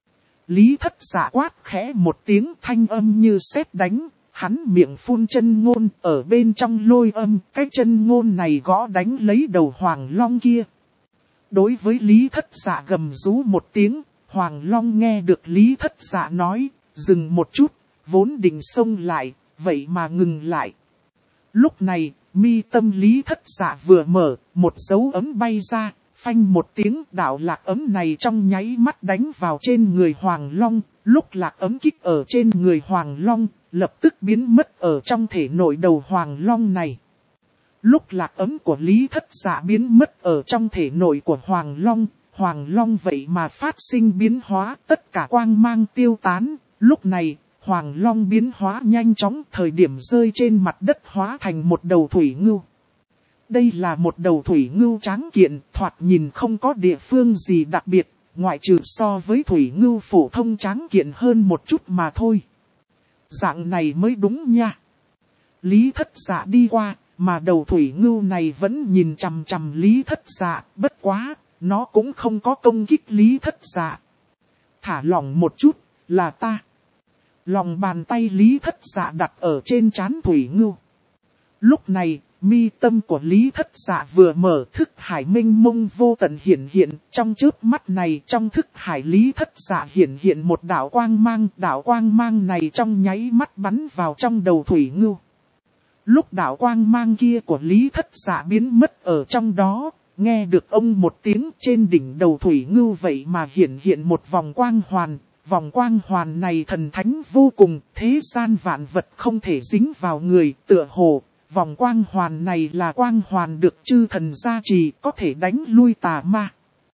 Lý Thất Dạ quát khẽ một tiếng, thanh âm như sét đánh. Hắn miệng phun chân ngôn, ở bên trong lôi âm, cái chân ngôn này gõ đánh lấy đầu hoàng long kia. Đối với Lý Thất Dạ gầm rú một tiếng, hoàng long nghe được Lý Thất Dạ nói, dừng một chút, vốn định xông lại, vậy mà ngừng lại. Lúc này, mi tâm Lý Thất Dạ vừa mở, một dấu ấm bay ra, phanh một tiếng, đạo lạc ấm này trong nháy mắt đánh vào trên người hoàng long, lúc lạc ấm kích ở trên người hoàng long, lập tức biến mất ở trong thể nội đầu hoàng long này. Lúc lạc ấm của Lý Thất Dạ biến mất ở trong thể nội của Hoàng Long vậy mà phát sinh biến hóa, tất cả quang mang tiêu tán. Lúc này, Hoàng Long biến hóa nhanh chóng, thời điểm rơi trên mặt đất hóa thành một đầu thủy ngưu. Đây là một đầu thủy ngưu tráng kiện, thoạt nhìn không có địa phương gì đặc biệt, ngoại trừ so với thủy ngưu phổ thông tráng kiện hơn một chút mà thôi. Dạng này mới đúng nha. Lý Thất Dạ đi qua, mà đầu thủy ngưu này vẫn nhìn chằm chằm Lý Thất Dạ, bất quá, nó cũng không có công kích Lý Thất Dạ. Thả lỏng một chút, là ta. Lòng bàn tay Lý Thất Dạ đặt ở trên trán thủy ngưu. Lúc này, mi tâm của Lý Thất Dạ vừa mở, thức hải minh mông vô tận hiển hiện, trong chớp mắt này trong thức hải Lý Thất Dạ hiển hiện một đạo quang mang này trong nháy mắt bắn vào trong đầu thủy ngưu. Lúc đạo quang mang kia của Lý Thất Dạ biến mất ở trong đó, nghe được ông một tiếng, trên đỉnh đầu thủy ngưu vậy mà hiển hiện một vòng quang hoàn này thần thánh vô cùng, thế gian vạn vật không thể dính vào người, tựa hồ. Vòng quang hoàn này là quang hoàn được chư thần gia trì, có thể đánh lui tà ma.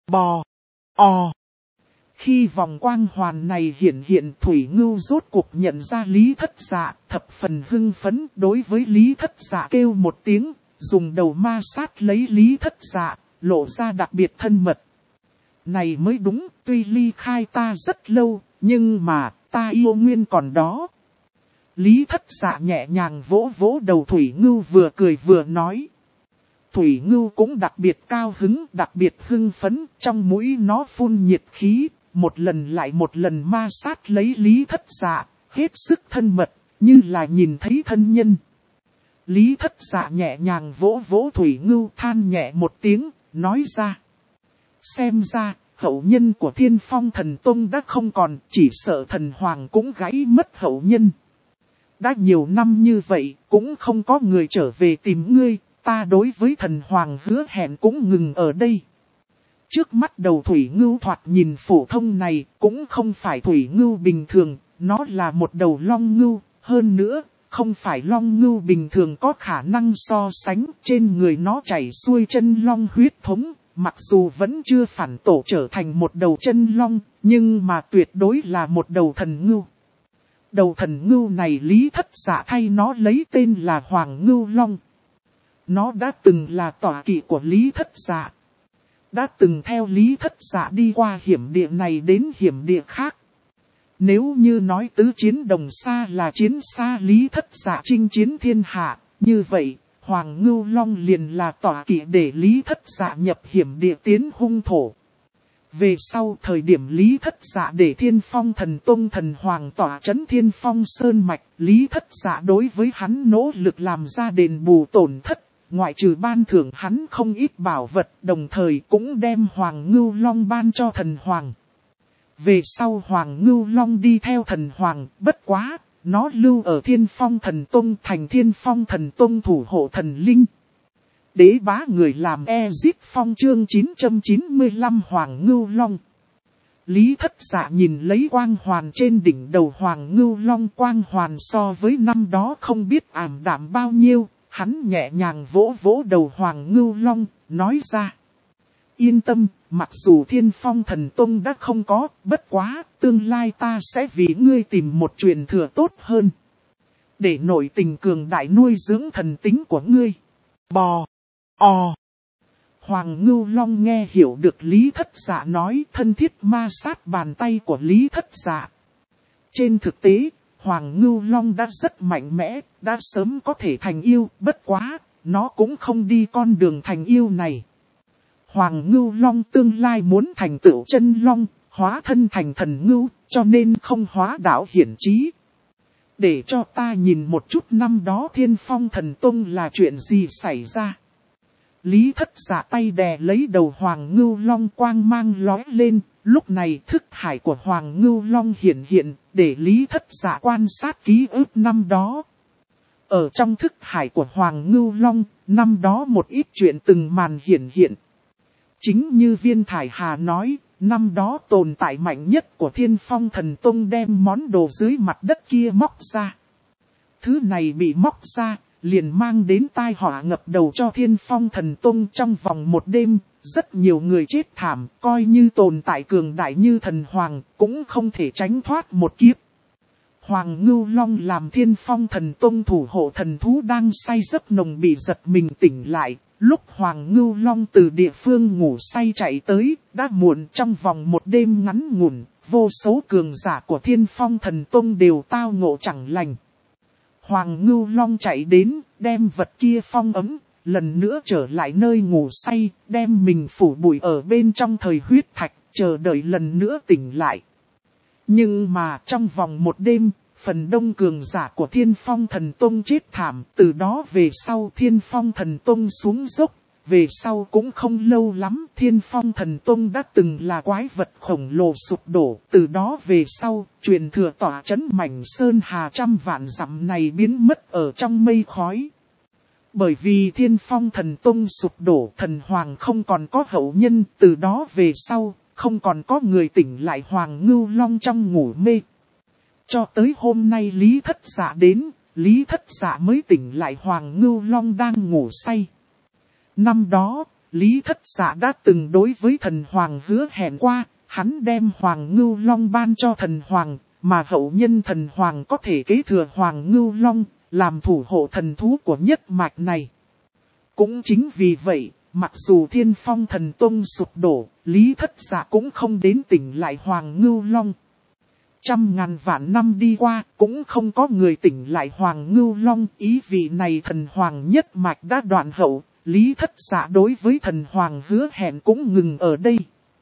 Khi vòng quang hoàn này hiển hiện, thủy ngưu rốt cuộc nhận ra Lý Thất Dạ, thập phần hưng phấn, đối với Lý Thất Dạ kêu một tiếng, dùng đầu ma sát lấy Lý Thất Dạ, lộ ra đặc biệt thân mật. Này mới đúng, tuy ly khai ta rất lâu, nhưng mà ta yêu nguyên còn đó. Lý Thất Dạ nhẹ nhàng vỗ vỗ đầu thủy ngưu, vừa cười vừa nói. Thủy ngưu cũng đặc biệt cao hứng, đặc biệt hưng phấn, trong mũi nó phun nhiệt khí, một lần lại một lần ma sát lấy Lý Thất Dạ, hết sức thân mật, như là nhìn thấy thân nhân. Lý Thất Dạ nhẹ nhàng vỗ vỗ thủy ngưu, than nhẹ một tiếng, nói ra. Xem ra, hậu nhân của Thiên Phong Thần Tông đã không còn, chỉ sợ thần hoàng cũng gãy mất hậu nhân. Đã nhiều năm như vậy, cũng không có người trở về tìm ngươi, ta đối với thần hoàng hứa hẹn cũng ngừng ở đây. Trước mắt đầu thủy ngưu thoạt nhìn phổ thông này, cũng không phải thủy ngưu bình thường, nó là một đầu long ngưu, hơn nữa, không phải long ngưu bình thường có khả năng so sánh, trên người nó chảy xuôi chân long huyết thống, mặc dù vẫn chưa phản tổ trở thành một đầu chân long, nhưng mà tuyệt đối là một đầu thần ngưu. Đầu thần ngưu này Lý Thất Dạ thay nó lấy tên là Hoàng Ngưu Long. Nó đã từng là tọa kỵ của Lý Thất Dạ. Đã từng theo Lý Thất Dạ đi qua hiểm địa này đến hiểm địa khác. Nếu như nói tứ chiến đồng xa là chiến xa Lý Thất Dạ chinh chiến thiên hạ, như vậy, Hoàng Ngưu Long liền là tọa kỵ để Lý Thất Dạ nhập hiểm địa tiến hung thổ. Về sau thời điểm Lý Thất Dạ để Thiên Phong Thần Tông thần hoàng tỏa trấn Thiên Phong Sơn Mạch, Lý Thất Dạ đối với hắn nỗ lực làm ra đền bù tổn thất, ngoại trừ ban thưởng hắn không ít bảo vật, đồng thời cũng đem Hoàng Ngưu Long ban cho thần hoàng. Về sau Hoàng Ngưu Long đi theo thần hoàng, bất quá, nó lưu ở Thiên Phong Thần Tông thành Thiên Phong Thần Tông thủ hộ thần linh. Đế bá người làm Ezip Phong chương 995 Hoàng Ngưu Long. Lý Thất Dạ nhìn lấy quang hoàn trên đỉnh đầu Hoàng Ngưu Long, quang hoàn so với năm đó không biết ảm đạm bao nhiêu, hắn nhẹ nhàng vỗ vỗ đầu Hoàng Ngưu Long, nói ra. Yên tâm, mặc dù Thiên Phong Thần Tông đã không có, bất quá, tương lai ta sẽ vì ngươi tìm một truyền thừa tốt hơn. Để nội tình cường đại nuôi dưỡng thần tính của ngươi. Hoàng Ngưu Long nghe hiểu được Lý Thất Dạ nói, thân thiết ma sát bàn tay của Lý Thất Dạ. Trên thực tế, Hoàng Ngưu Long đã rất mạnh mẽ, đã sớm có thể thành yêu, bất quá, nó cũng không đi con đường thành yêu này. Hoàng Ngưu Long tương lai muốn thành tựu chân long, hóa thân thành thần ngưu, cho nên không hóa đạo hiển trí. Để cho ta nhìn một chút năm đó Thiên Phong Thần Tông là chuyện gì xảy ra. Lý Thất Dạ tay đè lấy đầu Hoàng Ngưu Long, quang mang lóe lên, lúc này thức hải của Hoàng Ngưu Long hiển hiện, để Lý Thất Dạ quan sát ký ức năm đó. Ở trong thức hải của Hoàng Ngưu Long, năm đó một ít chuyện từng màn hiển hiện. Chính như Viên Thải Hà nói, năm đó tồn tại mạnh nhất của Thiên Phong Thần Tông đem món đồ dưới mặt đất kia móc ra. Thứ này bị móc ra, liền mang đến tai họa ngập đầu cho Thiên Phong Thần Tông. Trong vòng một đêm, rất nhiều người chết thảm, coi như tồn tại cường đại như thần hoàng, cũng không thể tránh thoát một kiếp. Hoàng Ngưu Long làm Thiên Phong Thần Tông thủ hộ thần thú đang say giấc nồng bị giật mình tỉnh lại. Lúc Hoàng Ngưu Long từ địa phương ngủ say chạy tới, đã muộn. Trong vòng một đêm ngắn ngủn, vô số cường giả của Thiên Phong Thần Tông đều tao ngộ chẳng lành. Hoàng Ngưu Long chạy đến, đem vật kia phong ấm, lần nữa trở lại nơi ngủ say, đem mình phủ bụi ở bên trong thời huyết thạch, chờ đợi lần nữa tỉnh lại. Nhưng mà trong vòng một đêm, phần đông cường giả của Thiên Phong Thần Tông chết thảm, từ đó về sau Thiên Phong Thần Tông xuống dốc. Về sau cũng không lâu lắm, Thiên Phong Thần Tông đã từng là quái vật khổng lồ sụp đổ. Từ đó về sau, truyền thừa tỏa trấn mảnh sơn hà trăm vạn dặm này biến mất ở trong mây khói. Bởi vì Thiên Phong Thần Tông sụp đổ, thần hoàng không còn có hậu nhân. Từ đó về sau, không còn có người tỉnh lại Hoàng Ngưu Long trong ngủ mê. Cho tới hôm nay Lý Thất Dạ đến, Lý Thất Dạ mới tỉnh lại Hoàng Ngưu Long đang ngủ say. Năm đó, Lý Thất Dạ đã từng đối với thần hoàng hứa hẹn qua, hắn đem Hoàng Ngưu Long ban cho thần hoàng, mà hậu nhân thần hoàng có thể kế thừa Hoàng Ngưu Long, làm thủ hộ thần thú của nhất mạch này. Cũng chính vì vậy, mặc dù Thiên Phong Thần Tông sụp đổ, Lý Thất Dạ cũng không đến tỉnh lại Hoàng Ngưu Long. Trăm ngàn vạn năm đi qua, cũng không có người tỉnh lại Hoàng Ngưu Long. Ý vị này thần hoàng nhất mạch đã đoạn hậu, Lý Thất Dạ đối với thần hoàng hứa hẹn cũng ngừng ở đây.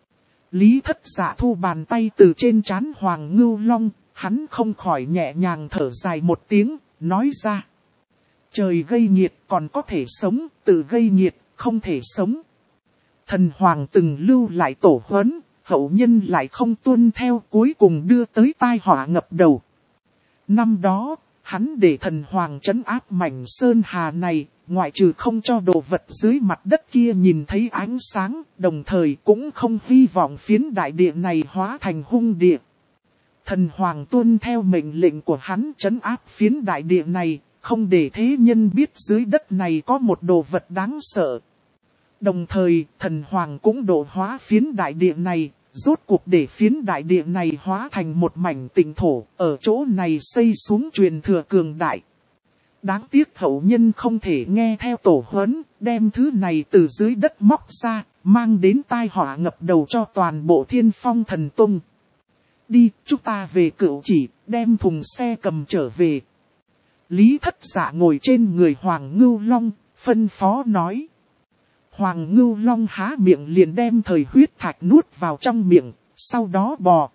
Lý Thất Dạ thu bàn tay từ trên trán Hoàng Ngưu Long, hắn không khỏi nhẹ nhàng thở dài một tiếng, nói ra. Trời gây nghiệt còn có thể sống, tự gây nghiệt không thể sống. Thần hoàng từng lưu lại tổ huấn, hậu nhân lại không tuân theo, cuối cùng đưa tới tai họa ngập đầu. Năm đó, hắn để thần hoàng trấn áp mảnh sơn hà này, ngoại trừ không cho đồ vật dưới mặt đất kia nhìn thấy ánh sáng, đồng thời cũng không hy vọng phiến đại địa này hóa thành hung địa. Thần hoàng tuân theo mệnh lệnh của hắn trấn áp phiến đại địa này, không để thế nhân biết dưới đất này có một đồ vật đáng sợ. Đồng thời, thần hoàng cũng độ hóa phiến đại địa này, rốt cuộc để phiến đại địa này hóa thành một mảnh tịnh thổ, ở chỗ này xây xuống truyền thừa cường đại. Đáng tiếc hậu nhân không thể nghe theo tổ huấn, đem thứ này từ dưới đất móc ra, mang đến tai họa ngập đầu cho toàn bộ Thiên Phong Thần Tông. Đi, chúng ta về Cửu Chỉ, đem thùng xe cầm trở về. Lý Thất Dạ ngồi trên người Hoàng Ngưu Long, phân phó nói. Hoàng Ngưu Long há miệng liền đem thời huyết thạch nuốt vào trong miệng, sau đó bò.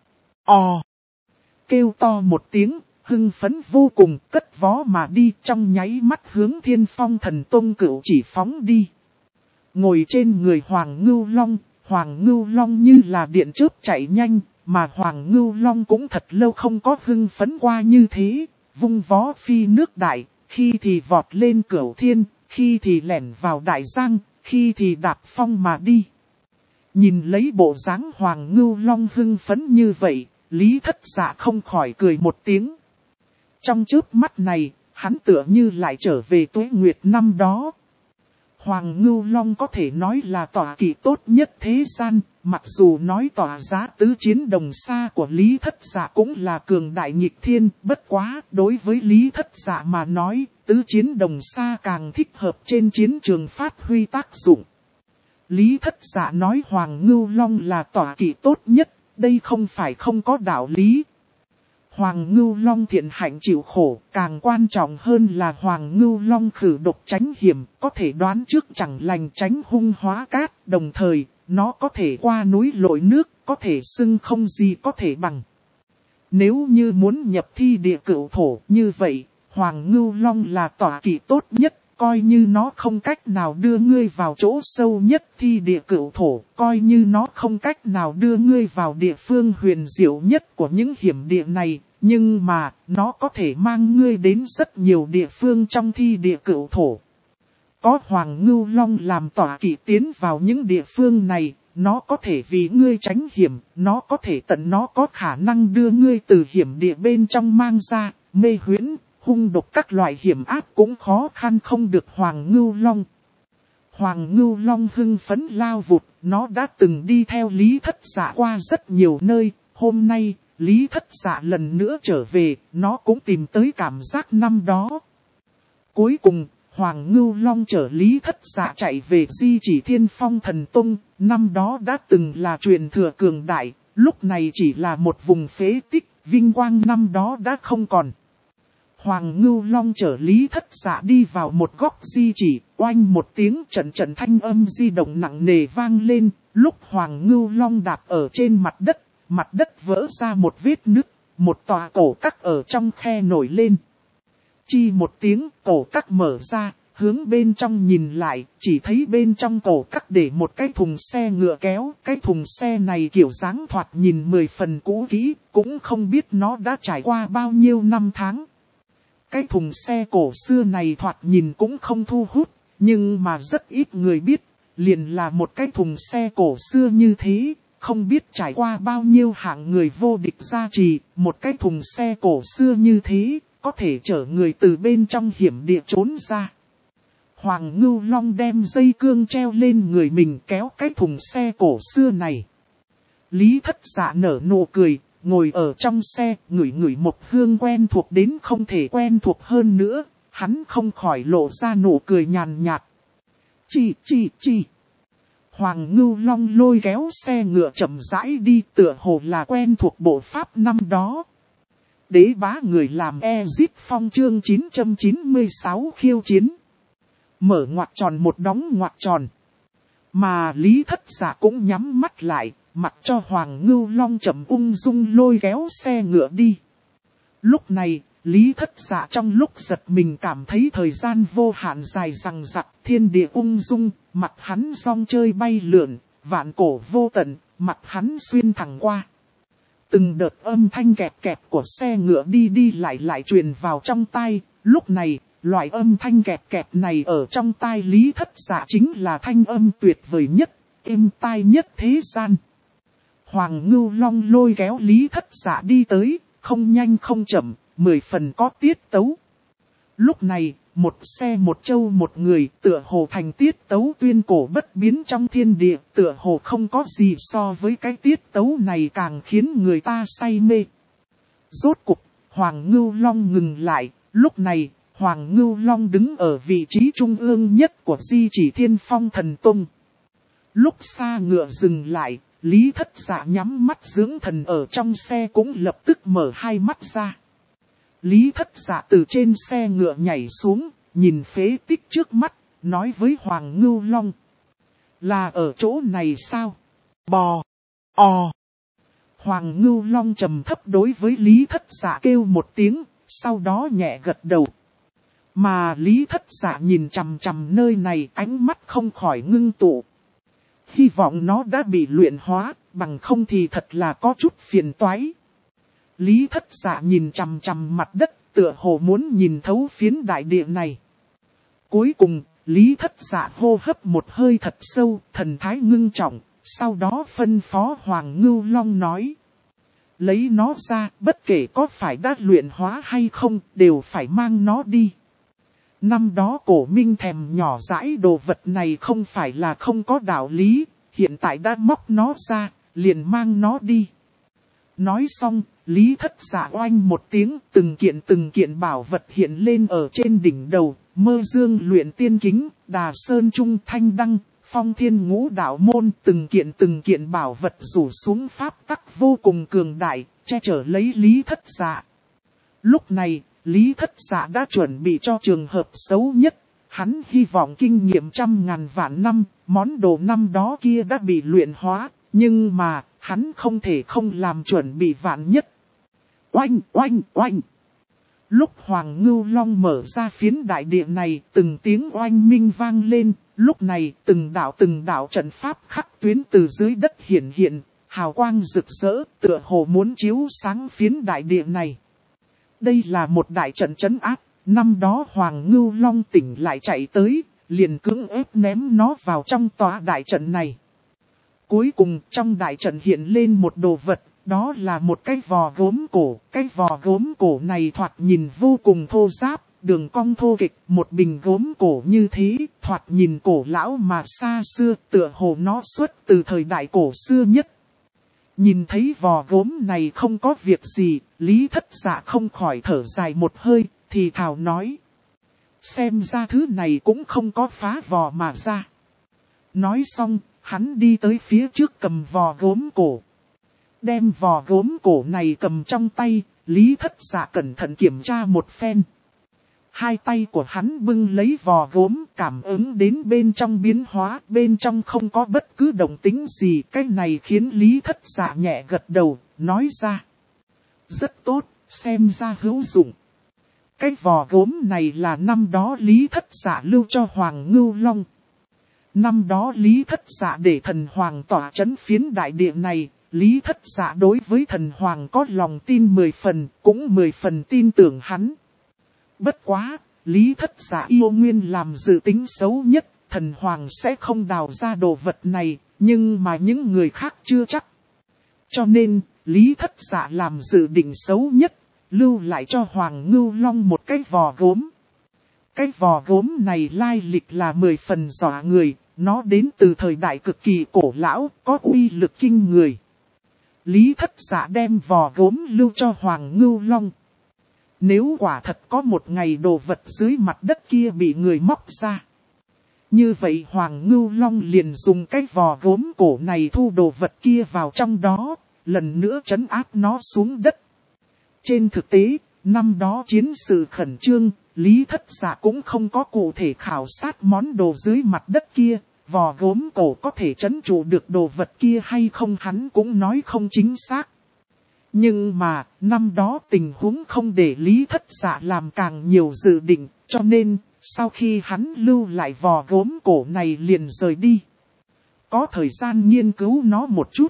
Kêu to một tiếng, hưng phấn vô cùng, cất vó mà đi, trong nháy mắt hướng Thiên Phong Thần Tông Cửu Chỉ phóng đi. Ngồi trên người Hoàng Ngưu Long như là điện chớp chạy nhanh, mà Hoàng Ngưu Long cũng thật lâu không có hưng phấn qua như thế, vung vó phi nước đại, khi thì vọt lên Cửu Thiên, khi thì lẻn vào Đại Giang, khi thì đạp phong mà đi. Nhìn lấy bộ dáng Hoàng Ngưu Long hưng phấn như vậy, Lý Thất Dạ không khỏi cười một tiếng. Trong chớp mắt này, hắn tựa như lại trở về Tuế Nguyệt năm đó. Hoàng Ngưu Long có thể nói là tọa kỵ tốt nhất thế gian, mặc dù nói tỏa giá tứ chiến đồng xa của Lý Thất Dạ cũng là cường đại nghịch thiên, bất quá đối với Lý Thất Dạ mà nói, tứ chiến đồng xa càng thích hợp trên chiến trường phát huy tác dụng. Lý Thất Dạ nói Hoàng Ngưu Long là tọa kỵ tốt nhất, đây không phải không có đạo lý. Hoàng Ngưu Long thiện hạnh chịu khổ, càng quan trọng hơn là Hoàng Ngưu Long khử độc tránh hiểm, có thể đoán trước chẳng lành tránh hung hóa cát, đồng thời, nó có thể qua núi lội nước, có thể xưng không gì có thể bằng. Nếu như muốn nhập thi địa cửu thổ như vậy, Hoàng Ngưu Long là tọa kỵ tốt nhất, coi như nó không cách nào đưa ngươi vào chỗ sâu nhất thi địa cửu thổ, coi như nó không cách nào đưa ngươi vào địa phương huyền diệu nhất của những hiểm địa này, nhưng mà nó có thể mang ngươi đến rất nhiều địa phương trong thi địa cửu thổ. Có Hoàng Ngưu Long làm tọa kỵ tiến vào những địa phương này, nó có thể vì ngươi tránh hiểm, nó có thể nó có khả năng đưa ngươi từ hiểm địa bên trong mang ra, mê huyễn, hung độc các loại hiểm ác cũng khó khăn không được Hoàng Ngưu Long. Hoàng Ngưu Long hưng phấn lao vụt, nó đã từng đi theo Lý Thất Dạ qua rất nhiều nơi, hôm nay, Lý Thất Dạ lần nữa trở về, nó cũng tìm tới cảm giác năm đó. Cuối cùng, Hoàng Ngưu Long chở Lý Thất Dạ chạy về Di Chỉ Thiên Phong Thần Tông, năm đó đã từng là truyền thừa cường đại, lúc này chỉ là một vùng phế tích, vinh quang năm đó đã không còn. Hoàng Ngưu Long chở Lý Thất Dạ đi vào một góc di chỉ, oanh một tiếng trận trận thanh âm di động nặng nề vang lên, lúc Hoàng Ngưu Long đạp ở trên mặt đất vỡ ra một vết nứt, một tòa cổ các ở trong khe nổi lên. Chi một tiếng, cổ các mở ra, hướng bên trong nhìn lại, chỉ thấy bên trong cổ các để một cái thùng xe ngựa kéo, cái thùng xe này kiểu dáng thoạt nhìn 10 phần cũ kỹ, cũng không biết nó đã trải qua bao nhiêu năm tháng. Cái thùng xe cổ xưa này thoạt nhìn cũng không thu hút, nhưng mà rất ít người biết, liền là một cái thùng xe cổ xưa như thế, không biết trải qua bao nhiêu hạng người vô địch gia trì, một cái thùng xe cổ xưa như thế, có thể chở người từ bên trong hiểm địa trốn ra. Hoàng Ngưu Long đem dây cương treo lên người mình kéo cái thùng xe cổ xưa này. Lý Thất Dạ nở nụ cười, ngồi ở trong xe, ngửi một hương quen thuộc đến không thể quen thuộc hơn nữa, hắn không khỏi lộ ra nụ cười nhàn nhạt. Chi. Hoàng Ngưu Long lôi kéo xe ngựa chậm rãi đi, tựa hồ là quen thuộc bộ pháp năm đó. Đế bá người làm Ezip Phong chương 996 khiêu chiến. Mở ngoặc tròn một đóng ngoặc tròn. Mà Lý Thất Dạ cũng nhắm mắt lại, mặc cho Hoàng Ngưu Long chậm ung dung lôi kéo xe ngựa đi. Lúc này, Lý Thất Dạ trong lúc giật mình cảm thấy thời gian vô hạn dài dằng dặc, thiên địa ung dung, mặt hắn song chơi bay lượn, vạn cổ vô tận, mặt hắn xuyên thẳng qua. Từng đợt âm thanh kẹp kẹp của xe ngựa đi lại truyền vào trong tai, lúc này, loại âm thanh kẹp kẹp này ở trong tai Lý Thất Dạ chính là thanh âm tuyệt vời nhất, êm tai nhất thế gian. Hoàng Ngưu Long lôi kéo Lý Thất Dạ đi tới, không nhanh không chậm, 10 phần có tiết tấu. Lúc này, một xe một trâu một người, tựa hồ thành tiết tấu tuyên cổ bất biến trong thiên địa, tựa hồ không có gì so với cái tiết tấu này càng khiến người ta say mê. Rốt cục, Hoàng Ngưu Long ngừng lại, lúc này, Hoàng Ngưu Long đứng ở vị trí trung ương nhất của Di Chỉ Thiên Phong Thần Tông. Lúc xa ngựa dừng lại, Lý Thất Dạ nhắm mắt dưỡng thần ở trong xe cũng lập tức mở hai mắt ra. Lý Thất Dạ từ trên xe ngựa nhảy xuống, nhìn phế tích trước mắt, nói với Hoàng Ngưu Long. Là ở chỗ này sao? Hoàng Ngưu Long trầm thấp đối với Lý Thất Dạ kêu một tiếng, sau đó nhẹ gật đầu. Mà Lý Thất Dạ nhìn chằm chằm nơi này, ánh mắt không khỏi ngưng tụ. Hy vọng nó đã bị luyện hóa, bằng không thì thật là có chút phiền toái. Lý Thất Dạ nhìn chằm chằm mặt đất, tựa hồ muốn nhìn thấu phiến đại địa này. Cuối cùng, Lý Thất Dạ hô hấp một hơi thật sâu, thần thái ngưng trọng, sau đó phân phó Hoàng Ngưu Long nói. Lấy nó ra, bất kể có phải đã luyện hóa hay không, đều phải mang nó đi. Năm đó Cổ Minh thèm nhỏ dãi đồ vật này không phải là không có đạo lý, hiện tại đã móc nó ra, liền mang nó đi. Nói xong, Lý Thất Dạ oanh một tiếng, từng kiện bảo vật hiện lên ở trên đỉnh đầu, Mơ Dương Luyện Tiên Kính, Đà Sơn Trung Thanh Đăng, Phong Thiên Ngũ Đạo Môn, từng kiện bảo vật rủ xuống pháp tắc vô cùng cường đại, che chở lấy Lý Thất Dạ. Lúc này, Lý Thất Dạ đã chuẩn bị cho trường hợp xấu nhất, hắn hy vọng kinh nghiệm 100.000 vạn năm, món đồ năm đó kia đã bị luyện hóa, nhưng mà, hắn không thể không làm chuẩn bị vạn nhất. Oanh! Lúc Hoàng Ngưu Long mở ra phiến đại địa này, từng tiếng oanh minh vang lên, lúc này từng đạo trận pháp khắc tuyến từ dưới đất hiện, hào quang rực rỡ, tựa hồ muốn chiếu sáng phiến đại địa này. Đây là một đại trận trấn áp, năm đó Hoàng Ngưu Long tỉnh lại chạy tới, liền cưỡng ép ném nó vào trong tòa đại trận này. Cuối cùng trong đại trận hiện lên một đồ vật, Đó là một cái vò gốm cổ, cái vò gốm cổ này thoạt nhìn vô cùng thô ráp, đường cong thô kệch, một bình gốm cổ như thế, thoạt nhìn cổ lão mà xa xưa, tựa hồ nó xuất từ thời đại cổ xưa nhất. Nhìn thấy vò gốm này không có việc gì, Lý Thất Dạ không khỏi thở dài một hơi, thì thào nói. Xem ra thứ này cũng không có phá vò mà ra. Nói xong, hắn đi tới phía trước cầm vò gốm cổ. Đem vò gốm cổ này cầm trong tay, Lý Thất Dạ cẩn thận kiểm tra một phen. Hai tay của hắn bưng lấy vò gốm, cảm ứng đến bên trong biến hóa, bên trong không có bất cứ động tĩnh gì. Cái này khiến Lý Thất Dạ nhẹ gật đầu, nói ra. Rất tốt, xem ra hữu dụng. Cái vò gốm này là năm đó Lý Thất Dạ lưu cho Hoàng Ngưu Long. Năm đó Lý Thất Dạ để thần Hoàng tỏa trấn phiến đại địa này, Lý Thất Dạ đối với thần Hoàng có lòng tin 10 phần, cũng 10 phần tin tưởng hắn. Bất quá, Lý Thất Dạ yêu nguyên làm dự tính xấu nhất, thần Hoàng sẽ không đào ra đồ vật này, nhưng mà những người khác chưa chắc. Cho nên, Lý Thất Dạ làm dự định xấu nhất, lưu lại cho Hoàng Ngưu Long một cái vò gốm. Cái vò gốm này lai lịch là 10 phần dọa người, nó đến từ thời đại cực kỳ cổ lão, có uy lực kinh người. Lý Thất Dạ đem vò gốm lưu cho Hoàng Ngưu Long. Nếu quả thật có một ngày đồ vật dưới mặt đất kia bị người móc ra. Như vậy Hoàng Ngưu Long liền dùng cái vò gốm cổ này thu đồ vật kia vào trong đó, lần nữa trấn áp nó xuống đất. Trên thực tế, năm đó chiến sự khẩn trương, Lý Thất Dạ cũng không có cụ thể khảo sát món đồ dưới mặt đất kia, vò gốm cổ có thể trấn trụ được đồ vật kia hay không hắn cũng nói không chính xác. Nhưng mà, năm đó tình huống không để Lý Thất Dạ làm càng nhiều dự định, cho nên, sau khi hắn lưu lại vò gốm cổ này liền rời đi. Có thời gian nghiên cứu nó một chút.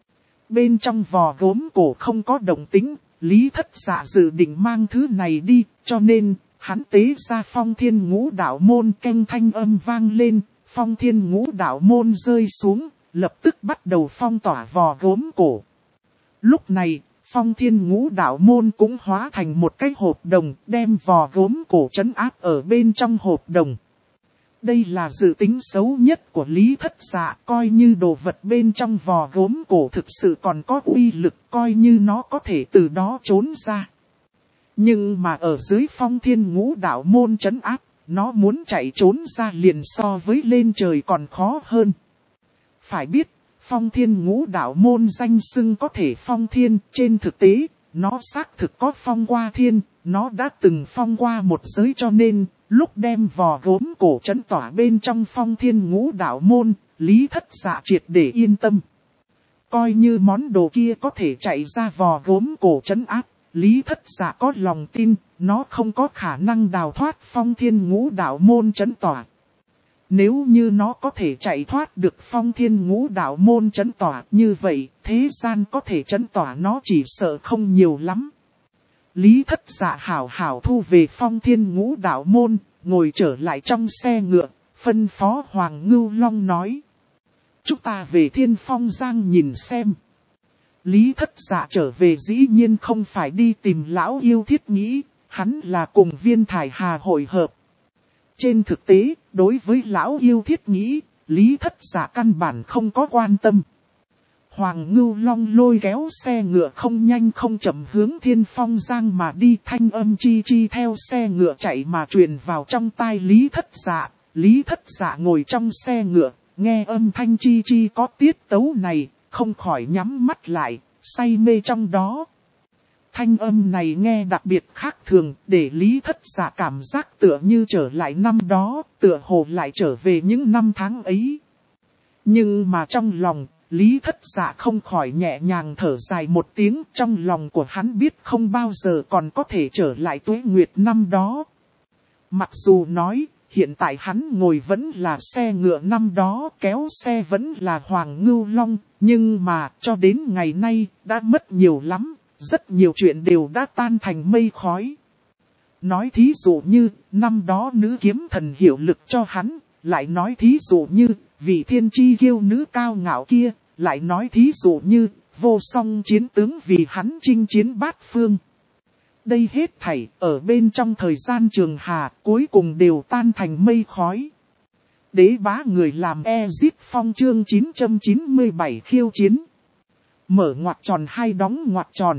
Bên trong vò gốm cổ không có động tĩnh, Lý Thất Dạ dự định mang thứ này đi, cho nên, hắn tế ra Phong Thiên Ngũ Đạo Môn, keng thanh âm vang lên, Phong Thiên Ngũ Đạo Môn rơi xuống, lập tức bắt đầu phong tỏa vò gốm cổ. Lúc này, Phong Thiên Ngũ Đạo Môn cũng hóa thành một cái hộp đồng, đem vò gốm cổ trấn áp ở bên trong hộp đồng. Đây là dự tính xấu nhất của Lý Thất Dạ, coi như đồ vật bên trong vò gốm cổ thực sự còn có uy lực, coi như nó có thể từ đó trốn ra. Nhưng mà ở dưới Phong Thiên Ngũ Đạo Môn trấn áp, nó muốn chạy trốn ra liền so với lên trời còn khó hơn. Phải biết, Phong Thiên Ngũ Đạo Môn danh xưng có thể phong thiên, trên thực tế, nó xác thực có phong qua thiên, nó đã từng phong qua một giới cho nên, lúc đem vò gốm cổ trấn tỏa bên trong Phong Thiên Ngũ Đạo Môn, Lý Thất Dạ triệt để yên tâm. Coi như món đồ kia có thể chạy ra vò gốm cổ trấn áp, Lý Thất Dạ có lòng tin, nó không có khả năng đào thoát Phong Thiên Ngũ Đạo Môn trấn tỏa. Nếu như nó có thể chạy thoát được Phong Thiên Ngũ Đạo Môn trấn tỏa như vậy, thế gian có thể trấn tỏa nó chỉ sợ không nhiều lắm. Lý Thất Dạ hảo hảo thu về Phong Thiên Ngũ Đạo Môn, ngồi trở lại trong xe ngựa, phân phó Hoàng Ngưu Long nói. Chúng ta về Thiên Phong Giang nhìn xem. Lý Thất Dạ trở về dĩ nhiên không phải đi tìm lão yêu Thiết Nghĩ, hắn là cùng Viên Thải Hà hội hợp. Trên thực tế, đối với lão yêu Thiết Nghĩ, Lý Thất Dạ căn bản không có quan tâm. Hoàng Ngưu Long lôi kéo xe ngựa không nhanh không chậm hướng Thiên Phong Giang mà đi, thanh âm chi chi theo xe ngựa chạy mà truyền vào trong tai Lý Thất Dạ. Lý Thất Dạ ngồi trong xe ngựa, nghe âm thanh chi chi có tiết tấu này, không khỏi nhắm mắt lại, say mê trong đó. Thanh âm này nghe đặc biệt khác thường, để Lý Thất Dạ cảm giác tựa như trở lại năm đó, tựa hồ lại trở về những năm tháng ấy. Nhưng mà trong lòng, Lý Thất Dạ không khỏi nhẹ nhàng thở dài một tiếng, trong lòng của hắn biết không bao giờ còn có thể trở lại tuế nguyệt năm đó. Mặc dù nói, hiện tại hắn ngồi vẫn là xe ngựa năm đó, kéo xe vẫn là Hoàng Ngưu Long, nhưng mà cho đến ngày nay đã mất nhiều lắm, rất nhiều chuyện đều đã tan thành mây khói. Nói thí dụ như, năm đó nữ kiếm thần hiệu lực cho hắn, lại nói thí dụ như, vị thiên chi kiêu nữ cao ngạo kia, lại nói thí dụ như, vô song chiến tướng vì hắn chinh chiến bát phương. Đây hết thảy ở bên trong thời gian trường hà cuối cùng đều tan thành mây khói. Đế bá người làm Ezip Phong chương 997 khiêu chiến. Mở ngoặc tròn hay đóng ngoặc tròn.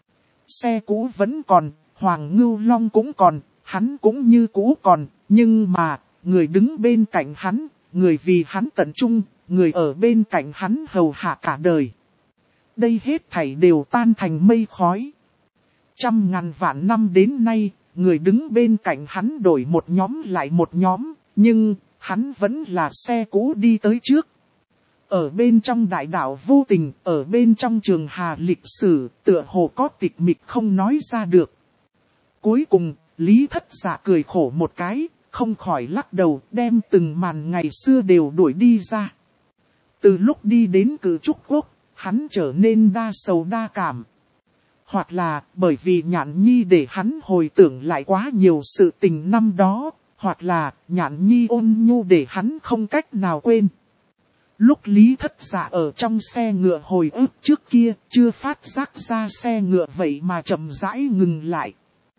Xe cũ vẫn còn, Hoàng Ngưu Long cũng còn, hắn cũng như cũ còn, nhưng mà, người đứng bên cạnh hắn, người vì hắn tận trung, người ở bên cạnh hắn hầu hạ cả đời. Đây hết thảy đều tan thành mây khói. Trăm ngàn vạn năm đến nay, người đứng bên cạnh hắn đổi một nhóm lại một nhóm, nhưng hắn vẫn là xe cũ đi tới trước. Ở bên trong đại đạo vô tình, ở bên trong trường hà lịch sử, tựa hồ có tịch mịch không nói ra được. Cuối cùng, Lý Thất Dạ cười khổ một cái, không khỏi lắc đầu đem từng màn ngày xưa đều đuổi đi ra. Từ lúc đi đến Cử Trúc Quốc, hắn trở nên đa sầu đa cảm. Hoặc là bởi vì Nhạn Nhi để hắn hồi tưởng lại quá nhiều sự tình năm đó, hoặc là Nhạn Nhi ôn nhu để hắn không cách nào quên. Lúc Lý Thất Dạ ở trong xe ngựa hồi ức trước kia, chưa phát giác ra xe ngựa vậy mà chậm rãi ngừng lại.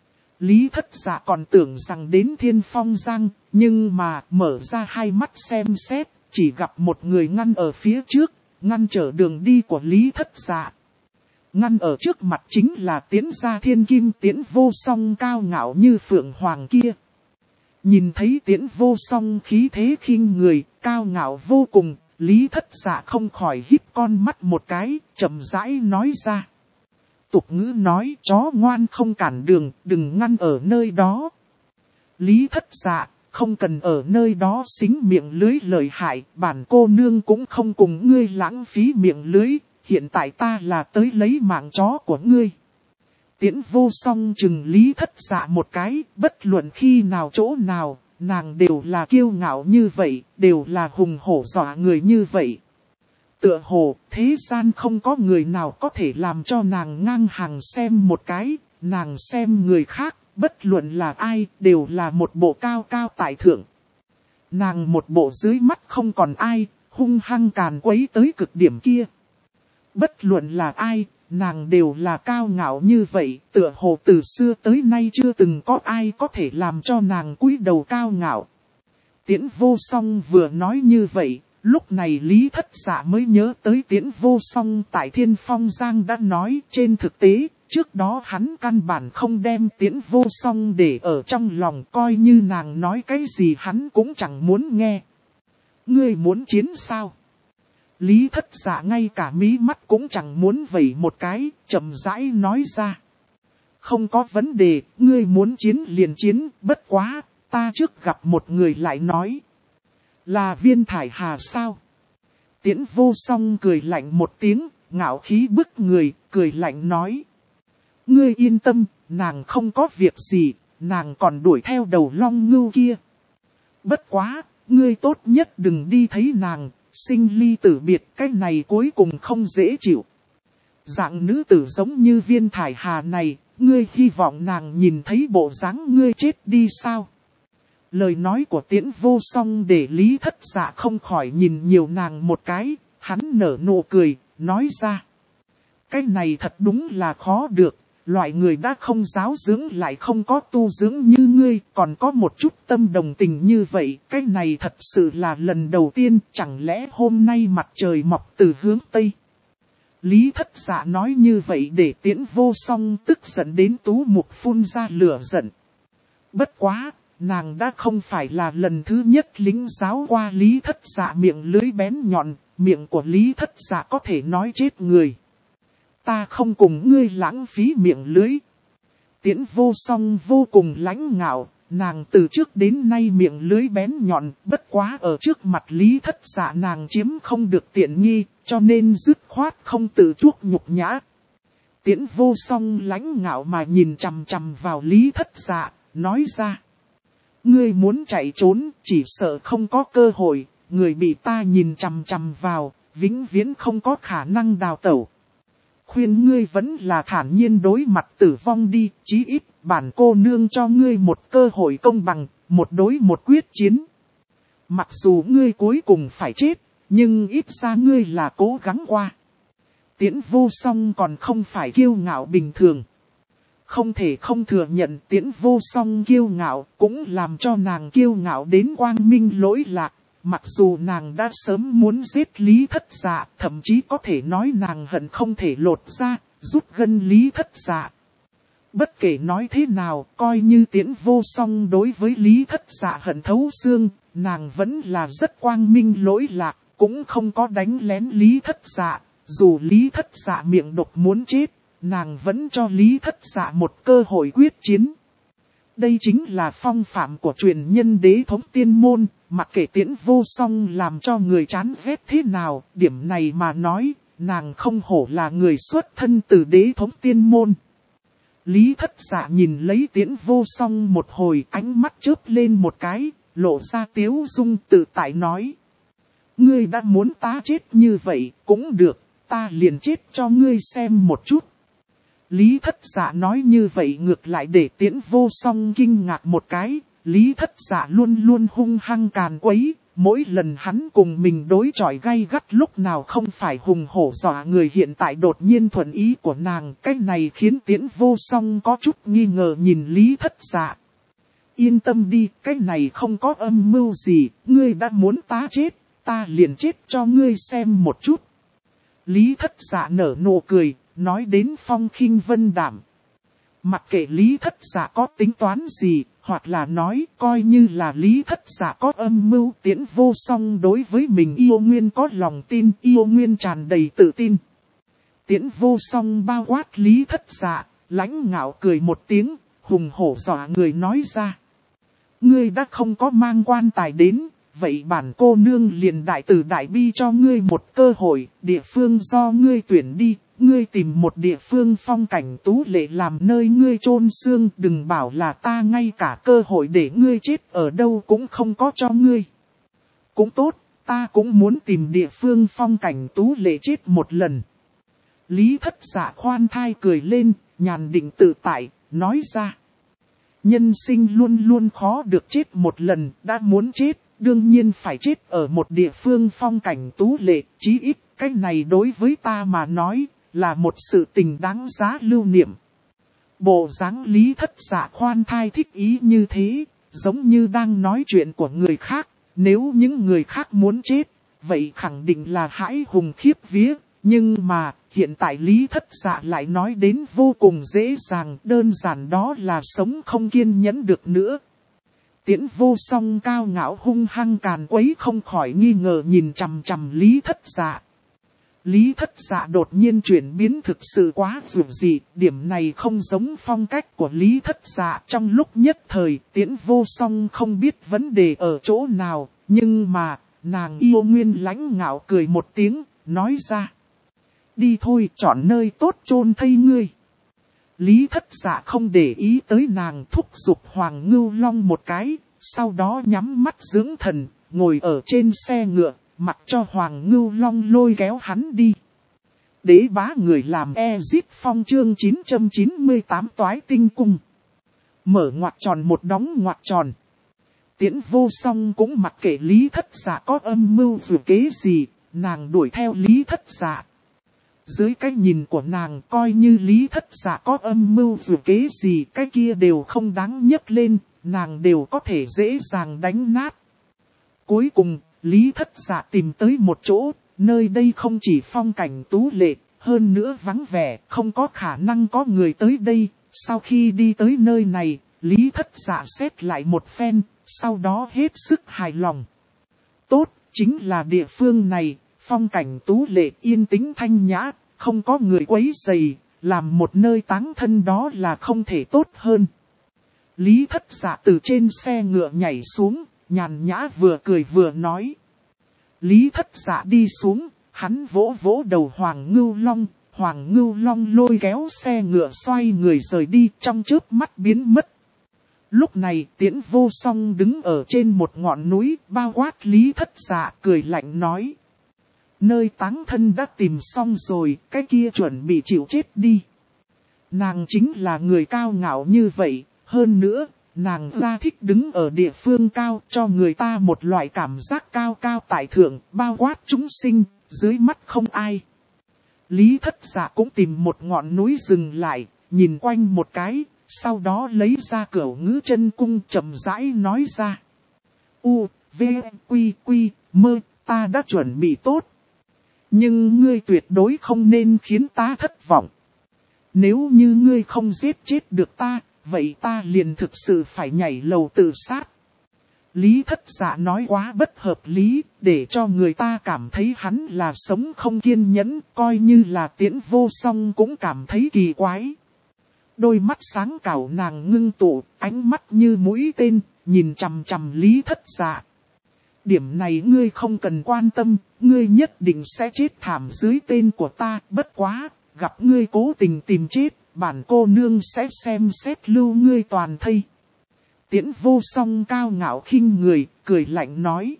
Lý Thất Dạ còn tưởng rằng đến Thiên Phong Giang, nhưng mà mở ra hai mắt xem xét, chỉ gặp một người ngăn ở phía trước, ngăn trở đường đi của Lý Thất Dạ. Ngăn ở trước mặt chính là Tiễn gia thiên kim Tiễn Vô Song cao ngạo như phượng hoàng kia. Nhìn thấy Tiễn Vô Song khí thế khinh người, cao ngạo vô cùng, Lý Thất Dạ không khỏi híp con mắt một cái, chậm rãi nói ra. Tục ngữ nói chó ngoan không cản đường, đừng ngăn ở nơi đó. Lý Thất Dạ, không cần ở nơi đó xính miệng lưới lợi hại, bản cô nương cũng không cùng ngươi lãng phí miệng lưới, hiện tại ta là tới lấy mạng chó của ngươi. Tiễn Vô Song chừng Lý Thất Dạ một cái, bất luận khi nào chỗ nào, nàng đều là kiêu ngạo như vậy, đều là hùng hổ dọa người như vậy. Tựa hồ, thế gian không có người nào có thể làm cho nàng ngang hàng xem một cái, nàng xem người khác, bất luận là ai, đều là một bộ cao cao tại thượng. Nàng một bộ dưới mắt không còn ai, hung hăng càn quấy tới cực điểm kia. Bất luận là ai, nàng đều là cao ngạo như vậy, tựa hồ từ xưa tới nay chưa từng có ai có thể làm cho nàng cúi đầu cao ngạo. Tiễn Vô Song vừa nói như vậy, lúc này Lý Thất Dạ mới nhớ tới Tiễn Vô Song tại Thiên Phong Giang đã nói trên thực tế, trước đó hắn căn bản không đem Tiễn Vô Song để ở trong lòng, coi như nàng nói cái gì hắn cũng chẳng muốn nghe. Ngươi muốn chiến sao? Lý Thất Dạ ngay cả mí mắt cũng chẳng muốn vẩy một cái, chậm rãi nói ra. Không có vấn đề, ngươi muốn chiến liền chiến, bất quá, ta trước gặp một người lại nói. Là Viên Thải Hà sao? Tiễn Vô Song cười lạnh một tiếng, ngạo khí bức người, cười lạnh nói. Ngươi yên tâm, nàng không có việc gì, nàng còn đuổi theo đầu Long Ngưu kia. Bất quá, ngươi tốt nhất đừng đi thấy nàng. Sinh ly tử biệt, cái này cuối cùng không dễ chịu. Dạng nữ tử giống như Viên Thải Hà này, ngươi hy vọng nàng nhìn thấy bộ dáng ngươi chết đi sao? Lời nói của Tiễn Vô Song để Lý Thất Dạ không khỏi nhìn nhiều nàng một cái, hắn nở nụ cười, nói ra. Cái này thật đúng là khó được, loại người đã không giáo dưỡng lại không có tu dưỡng như ngươi, còn có một chút tâm đồng tình như vậy, cái này thật sự là lần đầu tiên, chẳng lẽ hôm nay mặt trời mọc từ hướng Tây. Lý Thất Dạ nói như vậy để Tiễn Vô Song tức giận đến tú mục phun ra lửa giận. Bất quá, nàng đã không phải là lần thứ nhất lính giáo qua Lý Thất Dạ miệng lưới bén nhọn, miệng của Lý Thất Dạ có thể nói chết người. Ta không cùng ngươi lãng phí miệng lưới. Tiễn Vô Song vô cùng lãnh ngạo, nàng từ trước đến nay miệng lưới bén nhọn, bất quá ở trước mặt Lý Thất Dạ nàng chiếm không được tiện nghi, cho nên dứt khoát không tự chuốc nhục nhã. Tiễn Vô Song lãnh ngạo mà nhìn chằm chằm vào Lý Thất Dạ, nói ra. Ngươi muốn chạy trốn, chỉ sợ không có cơ hội, người bị ta nhìn chằm chằm vào, vĩnh viễn không có khả năng đào tẩu. Khuyên ngươi vẫn là thản nhiên đối mặt tử vong đi, chí ít bản cô nương cho ngươi một cơ hội công bằng, một đối một quyết chiến. Mặc dù ngươi cuối cùng phải chết, nhưng ít ra ngươi là cố gắng qua. Tiễn Vô Song còn không phải kiêu ngạo bình thường. Không thể không thừa nhận Tiễn Vô Song kiêu ngạo cũng làm cho nàng kiêu ngạo đến quang minh lỗi lạc. Mặc dù nàng đã sớm muốn giết Lý Thất Dạ, thậm chí có thể nói nàng hận không thể lột ra, rút gân Lý Thất Dạ. Bất kể nói thế nào, coi như Tiễn Vô Song đối với Lý Thất Dạ hận thấu xương, nàng vẫn là rất quang minh lỗi lạc, cũng không có đánh lén Lý Thất Dạ. Dù Lý Thất Dạ miệng độc muốn chết, nàng vẫn cho Lý Thất Dạ một cơ hội quyết chiến. Đây chính là phong phạm của truyền nhân Đế Thống Tiên Môn, mặc kệ Tiễn Vô Song làm cho người chán ghét thế nào, điểm này mà nói, nàng không hổ là người xuất thân từ Đế Thống Tiên Môn. Lý Thất Dạ nhìn lấy Tiễn Vô Song một hồi, ánh mắt chớp lên một cái, lộ ra tiếu dung tự tại nói. Ngươi đã muốn ta chết như vậy, cũng được, ta liền chết cho ngươi xem một chút. Lý Thất Dạ nói như vậy ngược lại để Tiễn Vô Song kinh ngạc một cái. Lý Thất Dạ luôn luôn hung hăng càn quấy, mỗi lần hắn cùng mình đối chọi gay gắt lúc nào không phải hùng hổ dọa người, hiện tại đột nhiên thuận ý của nàng. Cái này khiến Tiễn Vô Song có chút nghi ngờ nhìn Lý Thất Dạ. Yên tâm đi, cái này không có âm mưu gì, ngươi đã muốn ta chết, ta liền chết cho ngươi xem một chút. Lý Thất Dạ nở nụ cười, nói đến phong khinh vân đảm. Mặc kệ Lý Thất Dạ có tính toán gì, hoặc là nói coi như là Lý Thất Dạ có âm mưu, Tiễn Vô Song đối với mình yêu nguyên có lòng tin, yêu nguyên tràn đầy tự tin. Tiễn Vô Song bao quát Lý Thất Dạ, lãnh ngạo cười một tiếng, hùng hổ dọa người nói ra. Ngươi đã không có mang quan tài đến, vậy bản cô nương liền đại từ đại bi cho ngươi một cơ hội, địa phương do ngươi tuyển đi. Ngươi tìm một địa phương phong cảnh tú lệ làm nơi ngươi chôn xương, đừng bảo là ta ngay cả cơ hội để ngươi chết ở đâu cũng không có cho ngươi. Cũng tốt, ta cũng muốn tìm địa phương phong cảnh tú lệ chết một lần. Lý Thất Dạ khoan thai cười lên, nhàn định tự tại, nói ra. Nhân sinh luôn luôn khó được chết một lần, đã muốn chết, đương nhiên phải chết ở một địa phương phong cảnh tú lệ, chí ít, cái này đối với ta mà nói, là một sự tình đáng giá lưu niệm. Bộ dáng Lý Thất Dạ khoan thai thích ý như thế, giống như đang nói chuyện của người khác, nếu những người khác muốn chết, vậy khẳng định là hãi hùng khiếp vía, nhưng mà, hiện tại Lý Thất Dạ lại nói đến vô cùng dễ dàng, đơn giản đó là sống không kiên nhẫn được nữa. Tiễn Vô Song cao ngạo hung hăng càn quấy không khỏi nghi ngờ nhìn chằm chằm Lý Thất Dạ. Lý Thất Dạ đột nhiên chuyển biến thực sự quá dữ dị, điểm này không giống phong cách của Lý Thất Dạ. Trong lúc nhất thời, Tiễn Vô Song không biết vấn đề ở chỗ nào, nhưng mà, nàng yêu nguyên lãnh ngạo cười một tiếng, nói ra. Đi thôi, chọn nơi tốt chôn thây ngươi. Lý Thất Dạ không để ý tới nàng, thúc giục Hoàng Ngưu Long một cái, sau đó nhắm mắt dưỡng thần, ngồi ở trên xe ngựa. Mặc cho Hoàng Ngưu Long lôi kéo hắn đi. Đế bá người làm Ezip Phong chương 998 toái tinh cung. Mở ngoặc tròn một đóng ngoặc tròn. Tiễn Vô Song cũng mặc kệ Lý Thất Dạ có âm mưu dù kế gì, nàng đuổi theo Lý Thất Dạ. Dưới cái nhìn của nàng coi như Lý Thất Dạ có âm mưu dù kế gì, cái kia đều không đáng nhấc lên, nàng đều có thể dễ dàng đánh nát. Cuối cùng, Lý Thất Dạ tìm tới một chỗ, nơi đây không chỉ phong cảnh tú lệ, hơn nữa vắng vẻ, không có khả năng có người tới đây. Sau khi đi tới nơi này, Lý Thất Dạ xét lại một phen, sau đó hết sức hài lòng. Tốt, chính là địa phương này, phong cảnh tú lệ yên tĩnh thanh nhã, không có người quấy rầy, làm một nơi táng thân đó là không thể tốt hơn. Lý Thất Dạ từ trên xe ngựa nhảy xuống. Nhàn nhã vừa cười vừa nói. Lý Thất Dạ đi xuống, hắn vỗ vỗ đầu Hoàng Ngưu Long. Hoàng Ngưu Long lôi kéo xe ngựa xoay người rời đi trong chớp mắt biến mất. Lúc này Tiễn Vô Song đứng ở trên một ngọn núi bao quát Lý Thất Dạ cười lạnh nói. Nơi táng thân đã tìm xong rồi, cái kia chuẩn bị chịu chết đi. Nàng chính là người cao ngạo như vậy, hơn nữa. Nàng ra thích đứng ở địa phương cao cho người ta một loại cảm giác cao cao tại thượng, bao quát chúng sinh, dưới mắt không ai. Lý Thất Dạ cũng tìm một ngọn núi dừng lại, nhìn quanh một cái, sau đó lấy ra Cửu Ngữ Chân Cung chậm rãi nói ra. U, V, Quy, Quy, Mơ, ta đã chuẩn bị tốt. Nhưng ngươi tuyệt đối không nên khiến ta thất vọng. Nếu như ngươi không giết chết được ta, vậy ta liền thực sự phải nhảy lầu tự sát. Lý Thất Dạ nói quá bất hợp lý, để cho người ta cảm thấy hắn là sống không kiên nhẫn, coi như là Tiễn Vô Song cũng cảm thấy kỳ quái. Đôi mắt sáng cảo nàng ngưng tụ, ánh mắt như mũi tên, nhìn chằm chằm Lý Thất Dạ. Điểm này ngươi không cần quan tâm, ngươi nhất định sẽ chết thảm dưới tên của ta, bất quá, gặp ngươi cố tình tìm chết, bản cô nương sẽ xem xét lưu ngươi toàn thây. Tiễn Vô Song cao ngạo khinh người, cười lạnh nói.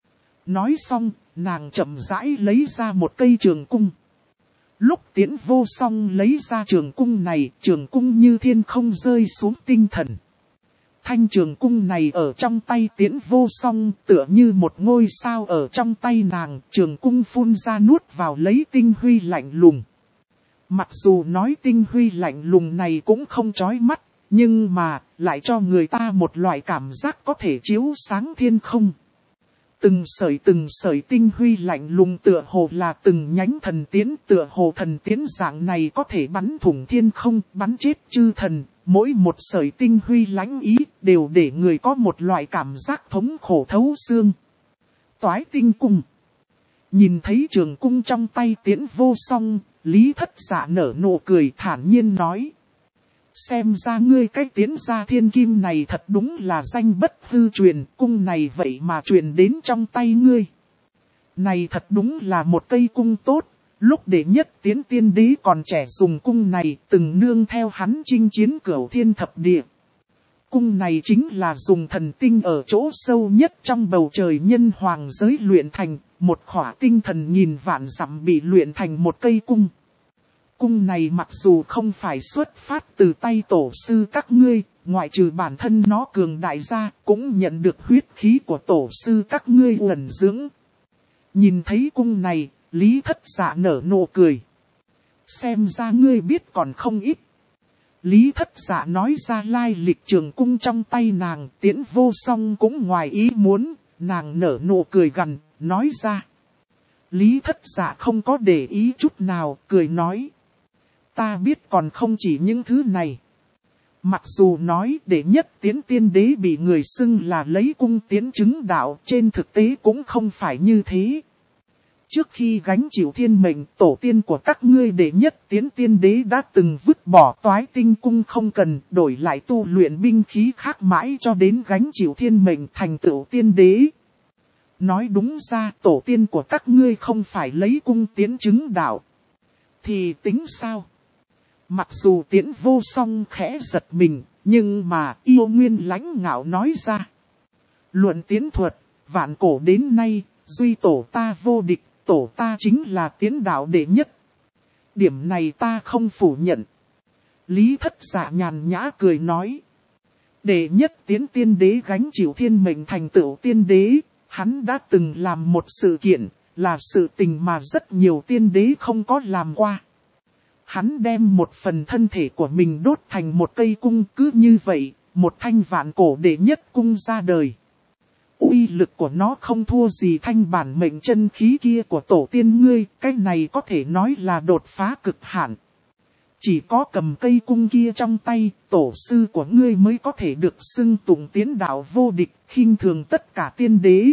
Nói xong, nàng chậm rãi lấy ra một cây trường cung. Lúc Tiễn Vô Song lấy ra trường cung này, trường cung như thiên không rơi xuống tinh thần. Thanh trường cung này ở trong tay Tiễn Vô Song tựa như một ngôi sao ở trong tay nàng, trường cung phun ra nuốt vào lấy tinh huy lạnh lùng. Mặc dù nói tinh huy lạnh lùng này cũng không chói mắt, nhưng mà lại cho người ta một loại cảm giác có thể chiếu sáng thiên không. Từng sợi tinh huy lạnh lùng tựa hồ là từng nhánh thần tiễn, tựa hồ thần tiễn dạng này có thể bắn thủng thiên không, bắn chết chư thần. Mỗi một sợi tinh huy lãnh ý đều để người có một loại cảm giác thống khổ thấu xương. Toái tinh cung. Nhìn thấy trường cung trong tay Tiễn Vô Song, Lý Thất Dạ nở nụ cười thản nhiên nói. Xem ra ngươi cách tiến ra thiên kim này thật đúng là danh bất hư truyền, cung này vậy mà truyền đến trong tay ngươi. Này thật đúng là một cây cung tốt, lúc Đệ Nhất Tiến Tiên Đế còn trẻ dùng cung này từng nương theo hắn chinh chiến Cửu Thiên Thập Địa. Cung này chính là dùng thần tinh ở chỗ sâu nhất trong bầu trời nhân hoàng giới luyện thành, một khỏa tinh thần nghìn vạn dặm bị luyện thành một cây cung. Cung này mặc dù không phải xuất phát từ tay tổ sư các ngươi, ngoại trừ bản thân nó cường đại ra, cũng nhận được huyết khí của tổ sư các ngươi ẩn dưỡng. Nhìn thấy cung này, Lý Thất Dạ nở nụ cười. Xem ra ngươi biết còn không ít. Lý Thất Dạ nói ra lai lịch trường cung trong tay nàng, Tiễn Vô Song cũng ngoài ý muốn, nàng nở nụ cười gằn, nói ra. Lý Thất Dạ không có để ý chút nào, cười nói. Ta biết còn không chỉ những thứ này. Mặc dù nói Đệ Nhất Tiến Tiên Đế bị người xưng là lấy cung tiến chứng đạo, trên thực tế cũng không phải như thế. Trước khi gánh chịu thiên mệnh, tổ tiên của các ngươi Đệ Nhất Tiến Tiên Đế đã từng vứt bỏ toái tinh cung không cần, đổi lại tu luyện binh khí khác mãi cho đến gánh chịu thiên mệnh thành tựu tiên đế. Nói đúng ra, tổ tiên của các ngươi không phải lấy cung tiến chứng đạo. Thì tính sao? Mặc dù Tiễn Vô Song khẽ giật mình, nhưng mà Yêu Nguyên lãnh ngạo nói ra. Luận tiến thuật, vạn cổ đến nay, duy tổ ta vô địch, tổ ta chính là tiến đạo đệ nhất. Điểm này ta không phủ nhận. Lý Thất Dạ nhàn nhã cười nói. Đệ Nhất Tiến Tiên Đế gánh chịu thiên mệnh thành tựu tiên đế, hắn đã từng làm một sự kiện, là sự tình mà rất nhiều tiên đế không có làm qua. Hắn đem một phần thân thể của mình đốt thành một cây cung, cứ như vậy, một thanh vạn cổ đệ nhất cung ra đời. Uy lực của nó không thua gì thanh bản mệnh chân khí kia của tổ tiên ngươi, cái này có thể nói là đột phá cực hạn. Chỉ có cầm cây cung kia trong tay, tổ sư của ngươi mới có thể được xưng tụng tiến đạo vô địch, khinh thường tất cả tiên đế.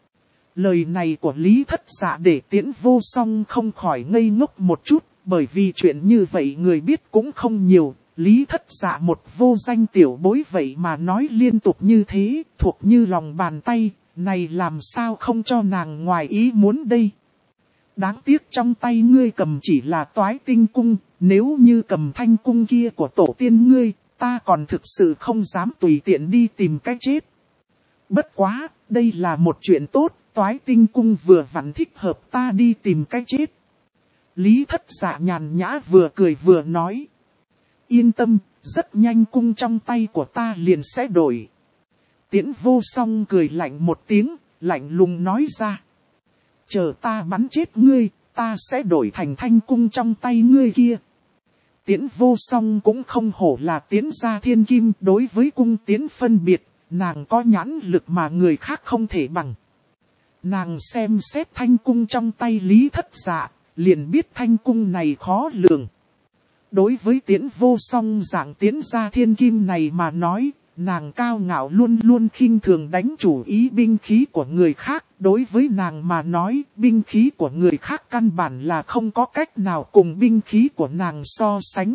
Lời này của Lý Thất Dạ để Tiễn Vô Song không khỏi ngây ngốc một chút. Bởi vì chuyện như vậy người biết cũng không nhiều, Lý Thất Dạ một vô danh tiểu bối vậy mà nói liên tục như thế, thuộc như lòng bàn tay, này làm sao không cho nàng ngoài ý muốn đây. Đáng tiếc trong tay ngươi cầm chỉ là toái tinh cung, nếu như cầm thanh cung kia của tổ tiên ngươi, ta còn thực sự không dám tùy tiện đi tìm cách chết. Bất quá, đây là một chuyện tốt, toái tinh cung vừa vặn thích hợp ta đi tìm cách chết. Lý Thất Dạ nhàn nhã vừa cười vừa nói. Yên tâm, rất nhanh cung trong tay của ta liền sẽ đổi. Tiễn Vô Song cười lạnh một tiếng, lạnh lùng nói ra. Chờ ta bắn chết ngươi, ta sẽ đổi thành thanh cung trong tay ngươi kia. Tiễn Vô Song cũng không hổ là Tiễn gia thiên kim, đối với cung tiễn phân biệt, nàng có nhãn lực mà người khác không thể bằng. Nàng xem xét thanh cung trong tay Lý Thất Dạ, liền biết thanh cung này khó lường. Đối với Tiễn Vô Song dạng Tiễn gia thiên kim này mà nói, nàng cao ngạo luôn luôn khinh thường đánh chủ ý binh khí của người khác. Đối với nàng mà nói, binh khí của người khác căn bản là không có cách nào cùng binh khí của nàng so sánh.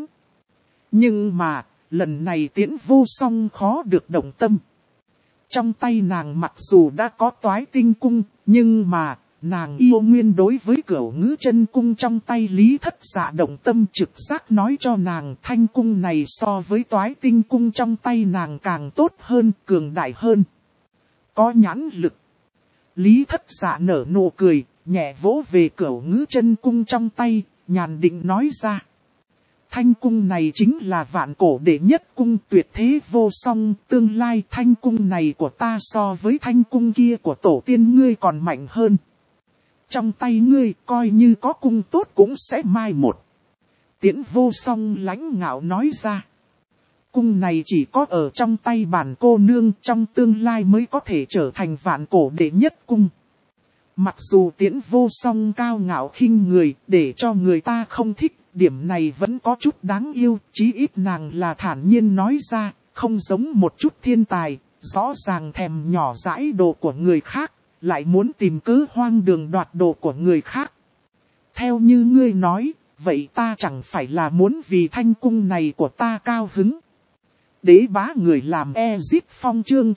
Nhưng mà, lần này Tiễn Vô Song khó được động tâm. Trong tay nàng mặc dù đã có Toái Tinh cung, nhưng mà, nàng yêu nguyên đối với Cửu Ngữ Chân cung trong tay Lý Thất Dạ động tâm, trực giác nói cho nàng thanh cung này so với Toái Tinh cung trong tay nàng càng tốt hơn, cường đại hơn. Có nhãn lực. Lý Thất Dạ nở nụ cười, nhẹ vỗ về Cửu Ngữ Chân cung trong tay, nhàn định nói ra. Thanh cung này chính là vạn cổ đệ nhất cung, tuyệt thế vô song, tương lai thanh cung này của ta so với thanh cung kia của tổ tiên ngươi còn mạnh hơn. Trong tay ngươi coi như có cung tốt cũng sẽ mai một. Tiễn Vô Song lãnh ngạo nói ra. Cung này chỉ có ở trong tay bản cô nương, trong tương lai mới có thể trở thành vạn cổ đệ nhất cung. Mặc dù Tiễn Vô Song cao ngạo khinh người, để cho người ta không thích, điểm này vẫn có chút đáng yêu, chí ít nàng là thản nhiên nói ra, không giống một chút thiên tài, rõ ràng thèm nhỏ dãi đồ của người khác, lại muốn tìm cớ hoang đường đoạt đồ của người khác. Theo như ngươi nói, vậy ta chẳng phải là muốn vì thanh cung này của ta cao hứng. Đế bá người làm Ezip Phong chương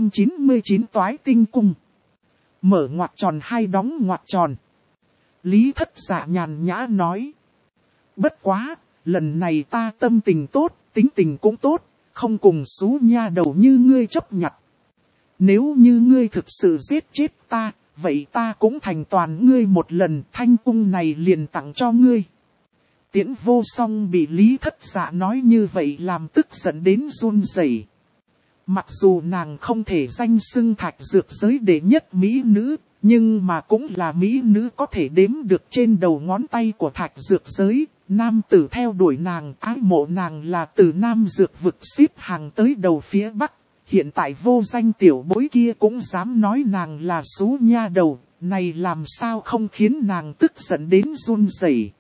999 Toái Tinh cung. Mở ngoặc tròn hay đóng ngoặc tròn. Lý Thất Dạ nhàn nhã nói. Bất quá, lần này ta tâm tình tốt, tính tình cũng tốt, không cùng xú nha đầu như ngươi chấp nhặt. Nếu như ngươi thực sự giết chết ta, vậy ta cũng thành toàn ngươi một lần, thanh cung này liền tặng cho ngươi. Tiễn Vô Song bị Lý Thất Dạ nói như vậy làm tức giận đến run rẩy. Mặc dù nàng không thể danh xưng Thạch Dược giới đệ nhất mỹ nữ, nhưng mà cũng là mỹ nữ có thể đếm được trên đầu ngón tay của Thạch Dược giới. Nam tử theo đuổi nàng, ái mộ nàng là từ Nam Dược vực xếp hàng tới đầu phía Bắc. Hiện tại vô danh tiểu bối kia cũng dám nói nàng là xú nha đầu, này làm sao không khiến nàng tức giận đến run rẩy.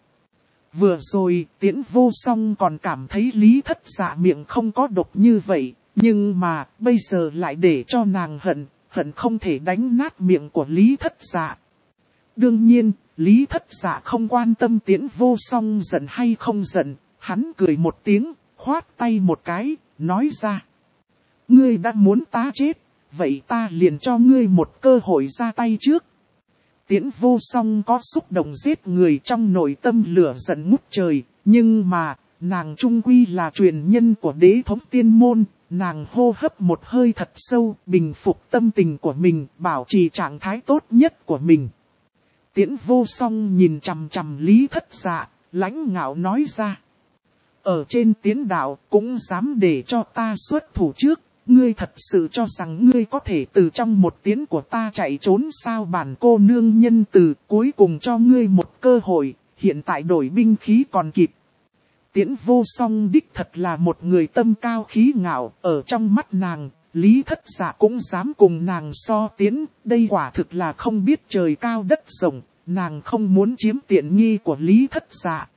Vừa rồi Tiễn Vô Song còn cảm thấy Lý Thất Dạ miệng không có độc như vậy, nhưng mà bây giờ lại để cho nàng hận không thể đánh nát miệng của Lý Thất Dạ. Đương nhiên, Lý Thất Dạ không quan tâm Tiễn Vô Song giận hay không giận, hắn cười một tiếng, khoát tay một cái, nói ra. Ngươi đã muốn ta chết, vậy ta liền cho ngươi một cơ hội ra tay trước. Tiễn Vô Song có xúc động giết người trong nội tâm lửa giận ngút trời, nhưng mà, nàng trung quy là truyền nhân của đế thống tiên môn, nàng hô hấp một hơi thật sâu, bình phục tâm tình của mình, bảo trì trạng thái tốt nhất của mình. Tiễn Vô Song nhìn chằm chằm Lý Thất Dạ, lãnh ngạo nói ra. Ở trên tiến đạo cũng dám để cho ta xuất thủ trước. Ngươi thật sự cho rằng ngươi có thể từ trong một tiếng của ta chạy trốn sao? Bản cô nương nhân từ cuối cùng cho ngươi một cơ hội, hiện tại đổi binh khí còn kịp. Tiễn Vô Song đích thật là một người tâm cao khí ngạo, ở trong mắt nàng, Lý Thất Dạ cũng dám cùng nàng so tiến, đây quả thực là không biết trời cao đất rộng, nàng không muốn chiếm tiện nghi của Lý Thất Dạ.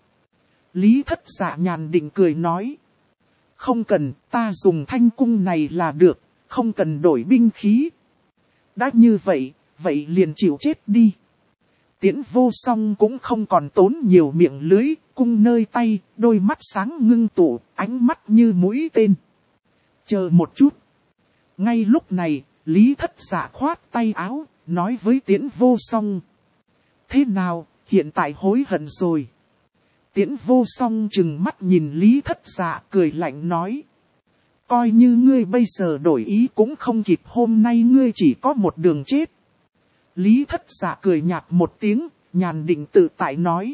Lý Thất Dạ nhàn định cười nói. Không cần, ta dùng thanh cung này là được, không cần đổi binh khí. Đã như vậy, vậy liền chịu chết đi. Tiễn Vô Song cũng không còn tốn nhiều miệng lưới, cung nơi tay, đôi mắt sáng ngưng tụ, ánh mắt như mũi tên. Chờ một chút. Ngay lúc này, Lý Thất Dạ khoát tay áo, nói với Tiễn Vô Song. Thế nào, hiện tại hối hận rồi. Tiễn Vô Song trừng mắt nhìn Lý Thất Dạ cười lạnh nói. Coi như ngươi bây giờ đổi ý cũng không kịp, hôm nay ngươi chỉ có một đường chết. Lý Thất Dạ cười nhạt một tiếng, nhàn định tự tại nói.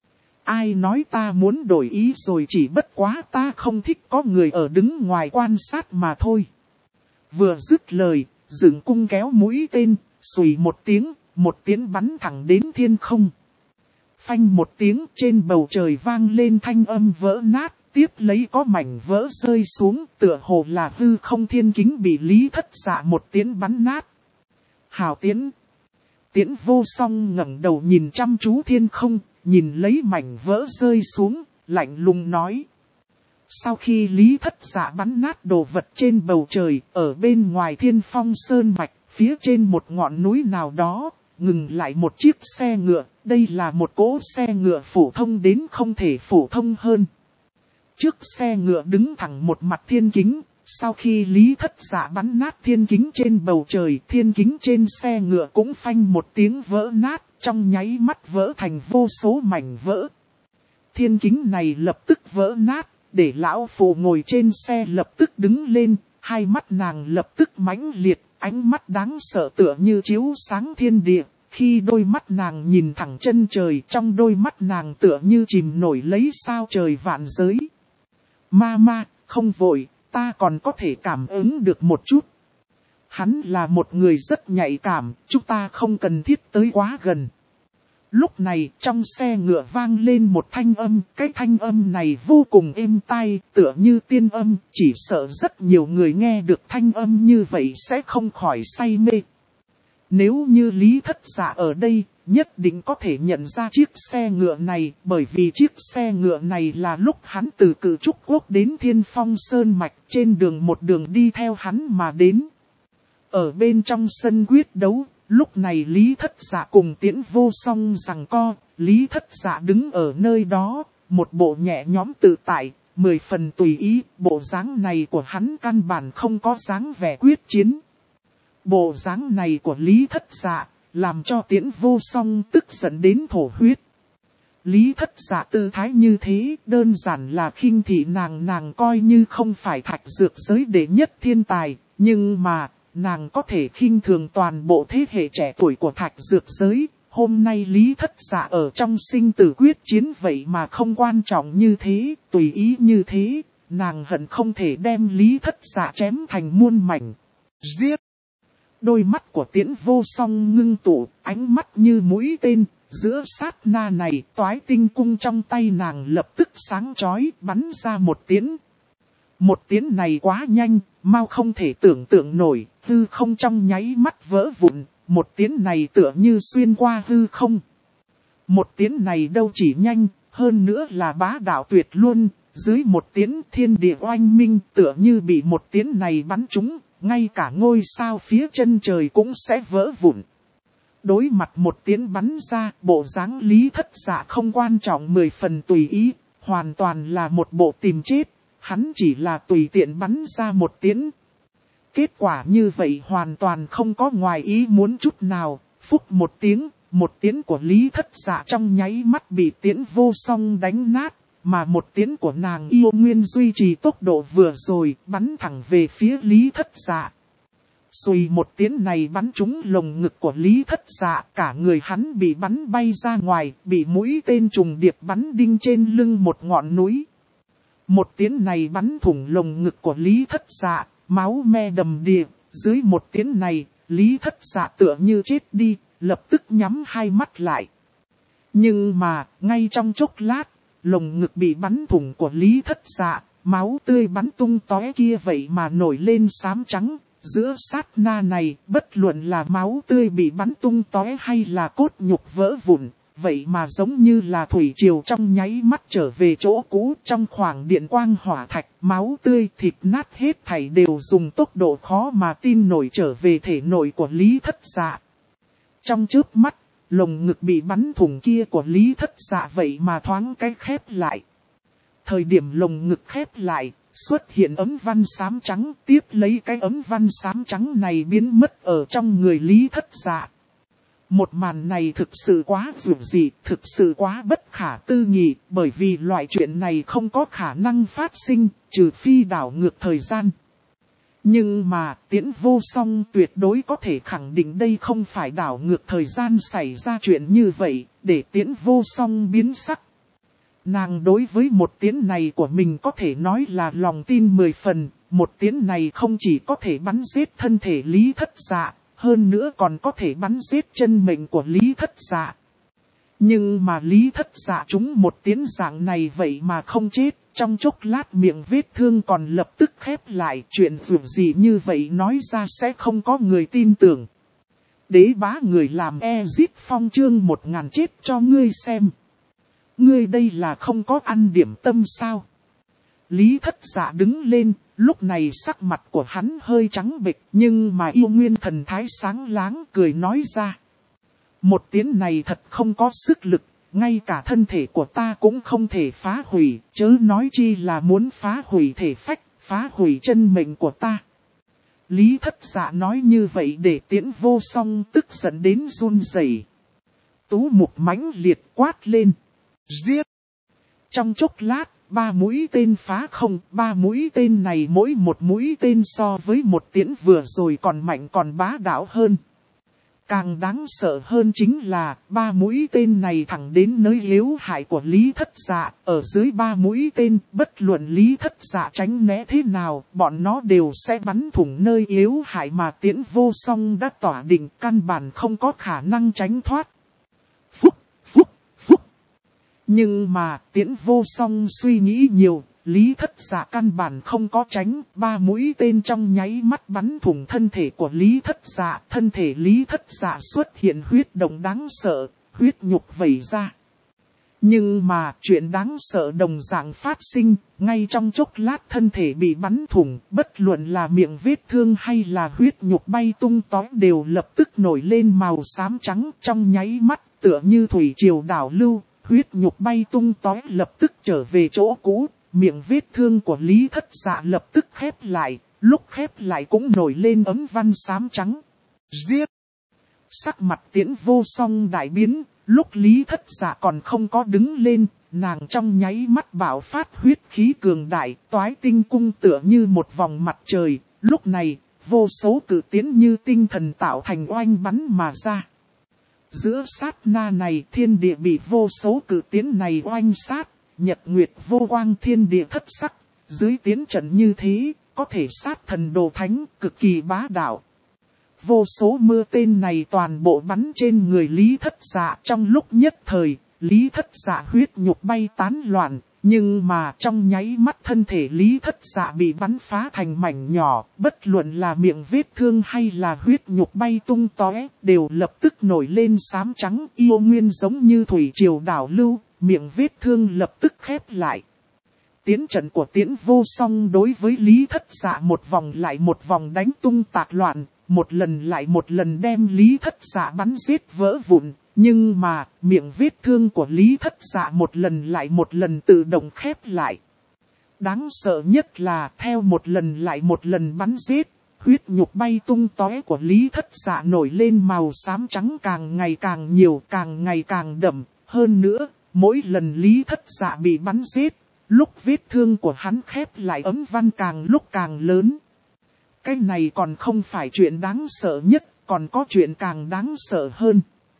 Ai nói ta muốn đổi ý rồi, chỉ bất quá ta không thích có người ở đứng ngoài quan sát mà thôi. Vừa dứt lời, dựng cung kéo mũi tên, xùy một tiếng bắn thẳng đến thiên không. phanh một tiếng trên bầu trời vang lên thanh âm vỡ nát, tiếp lấy có mảnh vỡ rơi xuống, tựa hồ là hư không thiên kính bị Lý Thất Dạ một tiếng bắn nát. Hào tiễn! Tiễn Vô Song ngẩng đầu nhìn chăm chú thiên không, nhìn lấy mảnh vỡ rơi xuống, lạnh lùng nói. Sau khi Lý Thất Dạ bắn nát đồ vật trên bầu trời, ở bên ngoài Thiên Phong Sơn Mạch, phía trên một ngọn núi nào đó, ngừng lại một chiếc xe ngựa. Đây là một cỗ xe ngựa phổ thông đến không thể phổ thông hơn. Trước xe ngựa đứng thẳng một mặt thiên kính. Sau khi Lý Thất Dạ bắn nát thiên kính trên bầu trời, thiên kính trên xe ngựa cũng phanh một tiếng vỡ nát, trong nháy mắt vỡ thành vô số mảnh vỡ. Thiên kính này lập tức vỡ nát, để lão phụ ngồi trên xe lập tức đứng lên, hai mắt nàng lập tức mãnh liệt, ánh mắt đáng sợ tựa như chiếu sáng thiên địa. Khi đôi mắt nàng nhìn thẳng chân trời, trong đôi mắt nàng tựa như chìm nổi lấy sao trời vạn giới. Ma, không vội, ta còn có thể cảm ứng được một chút. Hắn là một người rất nhạy cảm, chúng ta không cần thiết tới quá gần. Lúc này trong xe ngựa vang lên một thanh âm, cái thanh âm này vô cùng êm tai, tựa như tiên âm, chỉ sợ rất nhiều người nghe được thanh âm như vậy sẽ không khỏi say mê. Nếu như Lý Thất Dạ ở đây, nhất định có thể nhận ra chiếc xe ngựa này, bởi vì chiếc xe ngựa này là lúc hắn từ Cự Trúc Quốc đến Thiên Phong Sơn Mạch trên đường một đường đi theo hắn mà đến. Ở bên trong sân quyết đấu, lúc này Lý Thất Dạ cùng Tiễn Vô Song giằng co, Lý Thất Dạ đứng ở nơi đó, một bộ nhẹ nhõm tự tại, 10 phần tùy ý, bộ dáng này của hắn căn bản không có dáng vẻ quyết chiến. Bộ dáng này của Lý Thất Dạ, làm cho Tiễn Vô Song tức giận đến thổ huyết. Lý Thất Dạ tư thái như thế, đơn giản là khinh thị nàng coi như không phải thạch dược giới đệ nhất thiên tài, nhưng mà, nàng có thể khinh thường toàn bộ thế hệ trẻ tuổi của thạch dược giới. Hôm nay Lý Thất Dạ ở trong sinh tử quyết chiến vậy mà không quan trọng như thế, tùy ý như thế, nàng hận không thể đem Lý Thất Dạ chém thành muôn mảnh. Giết! Đôi mắt của Tiễn Vô Song ngưng tụ, ánh mắt như mũi tên, giữa sát na này toái tinh cung trong tay nàng lập tức sáng chói bắn ra một tiễn. Một tiễn này quá nhanh, mau không thể tưởng tượng nổi, hư không trong nháy mắt vỡ vụn, một tiễn này tựa như xuyên qua hư không. Một tiễn này đâu chỉ nhanh, hơn nữa là bá đạo tuyệt luôn, dưới một tiễn thiên địa oanh minh tựa như bị một tiễn này bắn trúng. Ngay cả ngôi sao phía chân trời cũng sẽ vỡ vụn. Đối mặt một tiễn bắn ra, bộ dáng Lý Thất Dạ không quan trọng 10 phần tùy ý, hoàn toàn là một bộ tìm chết, hắn chỉ là tùy tiện bắn ra một tiễn. Kết quả như vậy hoàn toàn không có ngoài ý muốn chút nào, phúc một tiễn của Lý Thất Dạ trong nháy mắt bị Tiễn Vô Song đánh nát. Mà một tiễn của nàng Yêu Nguyên duy trì tốc độ vừa rồi, bắn thẳng về phía Lý Thất Dạ. Xùi một tiễn này bắn trúng lồng ngực của Lý Thất Dạ, cả người hắn bị bắn bay ra ngoài, bị mũi tên trùng điệp bắn đinh trên lưng một ngọn núi. Một tiễn này bắn thủng lồng ngực của Lý Thất Dạ, máu me đầm đìa, dưới một tiễn này, Lý Thất Dạ tựa như chết đi, lập tức nhắm hai mắt lại. Nhưng mà, ngay trong chốc lát, lồng ngực bị bắn thủng của Lý Thất Dạ, máu tươi bắn tung tóe kia vậy mà nổi lên xám trắng. Giữa sát na này, bất luận là máu tươi bị bắn tung tóe hay là cốt nhục vỡ vụn, vậy mà giống như là thủy triều trong nháy mắt trở về chỗ cũ. Trong khoảng điện quang hỏa thạch, máu tươi thịt nát hết thảy đều dùng tốc độ khó mà tin nổi trở về thể nội của Lý Thất Dạ. Trong chớp mắt, lồng ngực bị bắn thủng kia của Lý Thất Dạ vậy mà thoáng cái khép lại. Thời điểm lồng ngực khép lại, xuất hiện ấm văn xám trắng, tiếp lấy cái ấm văn xám trắng này biến mất ở trong người Lý Thất Dạ. Một màn này thực sự quá dữ dị, thực sự quá bất khả tư nghị, bởi vì loại chuyện này không có khả năng phát sinh, trừ phi đảo ngược thời gian. Nhưng mà Tiễn Vô Song tuyệt đối có thể khẳng định đây không phải đảo ngược thời gian xảy ra chuyện như vậy, để Tiễn Vô Song biến sắc. Nàng đối với một tiễn này của mình có thể nói là lòng tin 10 phần, một tiễn này không chỉ có thể bắn giết thân thể Lý Thất Dạ, hơn nữa còn có thể bắn giết chân mệnh của Lý Thất Dạ. Nhưng mà Lý Thất Dạ trúng một tiến dạng này vậy mà không chết, trong chốc lát miệng vết thương còn lập tức khép lại. Chuyện dù gì như vậy nói ra sẽ không có người tin tưởng. Đế bá người làm Ezip Phong chương 1000 chết cho ngươi xem. Ngươi đây là không có ăn điểm tâm sao? Lý Thất Dạ đứng lên, lúc này sắc mặt của hắn hơi trắng bệch, nhưng mà yêu nguyên thần thái sáng láng cười nói ra. Một tiếng này thật không có sức lực, ngay cả thân thể của ta cũng không thể phá hủy, chớ nói chi là muốn phá hủy thể phách, phá hủy chân mệnh của ta. Lý Thất Dạ nói như vậy để Tiễn Vô Song tức giận đến run rẩy. Tú mục mãnh liệt quát lên. Giết! Trong chốc lát, 3 mũi tên phá không, 3 mũi tên này mỗi một mũi tên so với một tiễn vừa rồi còn mạnh còn bá đạo hơn. Càng đáng sợ hơn chính là 3 mũi tên này thẳng đến nơi yếu hại của Lý Thất Dạ. Ở dưới 3 mũi tên, bất luận Lý Thất Dạ tránh né thế nào, bọn nó đều sẽ bắn thủng nơi yếu hại mà Tiễn Vô Song đã tỏa định, căn bản không có khả năng tránh thoát. Phúc, phúc, phúc. Nhưng mà Tiễn Vô Song suy nghĩ nhiều. Lý Thất Dạ căn bản không có tránh, 3 mũi tên trong nháy mắt bắn thủng thân thể của Lý Thất Dạ. Thân thể Lý Thất Dạ xuất hiện huyết động đáng sợ, huyết nhục vẩy ra. Nhưng mà chuyện đáng sợ đồng dạng phát sinh, ngay trong chốc lát thân thể bị bắn thủng, bất luận là miệng vết thương hay là huyết nhục bay tung tóe đều lập tức nổi lên màu xám trắng trong nháy mắt, tựa như thủy triều đảo lưu, huyết nhục bay tung tóe lập tức trở về chỗ cũ. Miệng vết thương của Lý Thất Dạ lập tức khép lại, lúc khép lại cũng nổi lên ấm văn xám trắng. Giết! Sắc mặt Tiễn Vô Song đại biến, lúc Lý Thất Dạ còn không có đứng lên, nàng trong nháy mắt bạo phát huyết khí cường đại, toái tinh cung tựa như một vòng mặt trời, lúc này, vô số cự tiến như tinh thần tạo thành oanh bắn mà ra. Giữa sát na này thiên địa bị vô số cự tiến này oanh sát. Nhật nguyệt vô quang thiên địa thất sắc, dưới tiến trận như thế, có thể sát thần đồ thánh, cực kỳ bá đạo. Vô số mưa tên này toàn bộ bắn trên người Lý Thất Dạ trong lúc nhất thời, Lý Thất Dạ huyết nhục bay tán loạn, nhưng mà trong nháy mắt thân thể Lý Thất Dạ bị bắn phá thành mảnh nhỏ, bất luận là miệng vết thương hay là huyết nhục bay tung tóe, đều lập tức nổi lên xám trắng yêu nguyên giống như thủy triều đảo lưu. Miệng vết thương lập tức khép lại. Tiến trận của Tiễn Vô Song đối với Lý Thất Dạ một vòng lại một vòng đánh tung tạc loạn, một lần lại một lần đem Lý Thất Dạ bắn giết vỡ vụn. Nhưng mà miệng vết thương của Lý Thất Dạ một lần lại một lần tự động khép lại. Đáng sợ nhất là theo một lần lại một lần bắn giết, huyết nhục bay tung tóe của Lý Thất Dạ nổi lên màu xám trắng càng ngày càng nhiều, càng ngày càng đậm. Hơn nữa, mỗi lần Lý Thất Dạ bị bắn giết, lúc vết thương của hắn khép lại ấm văn càng lúc càng lớn. Cái này còn không phải chuyện đáng sợ nhất, còn có chuyện càng đáng sợ hơn.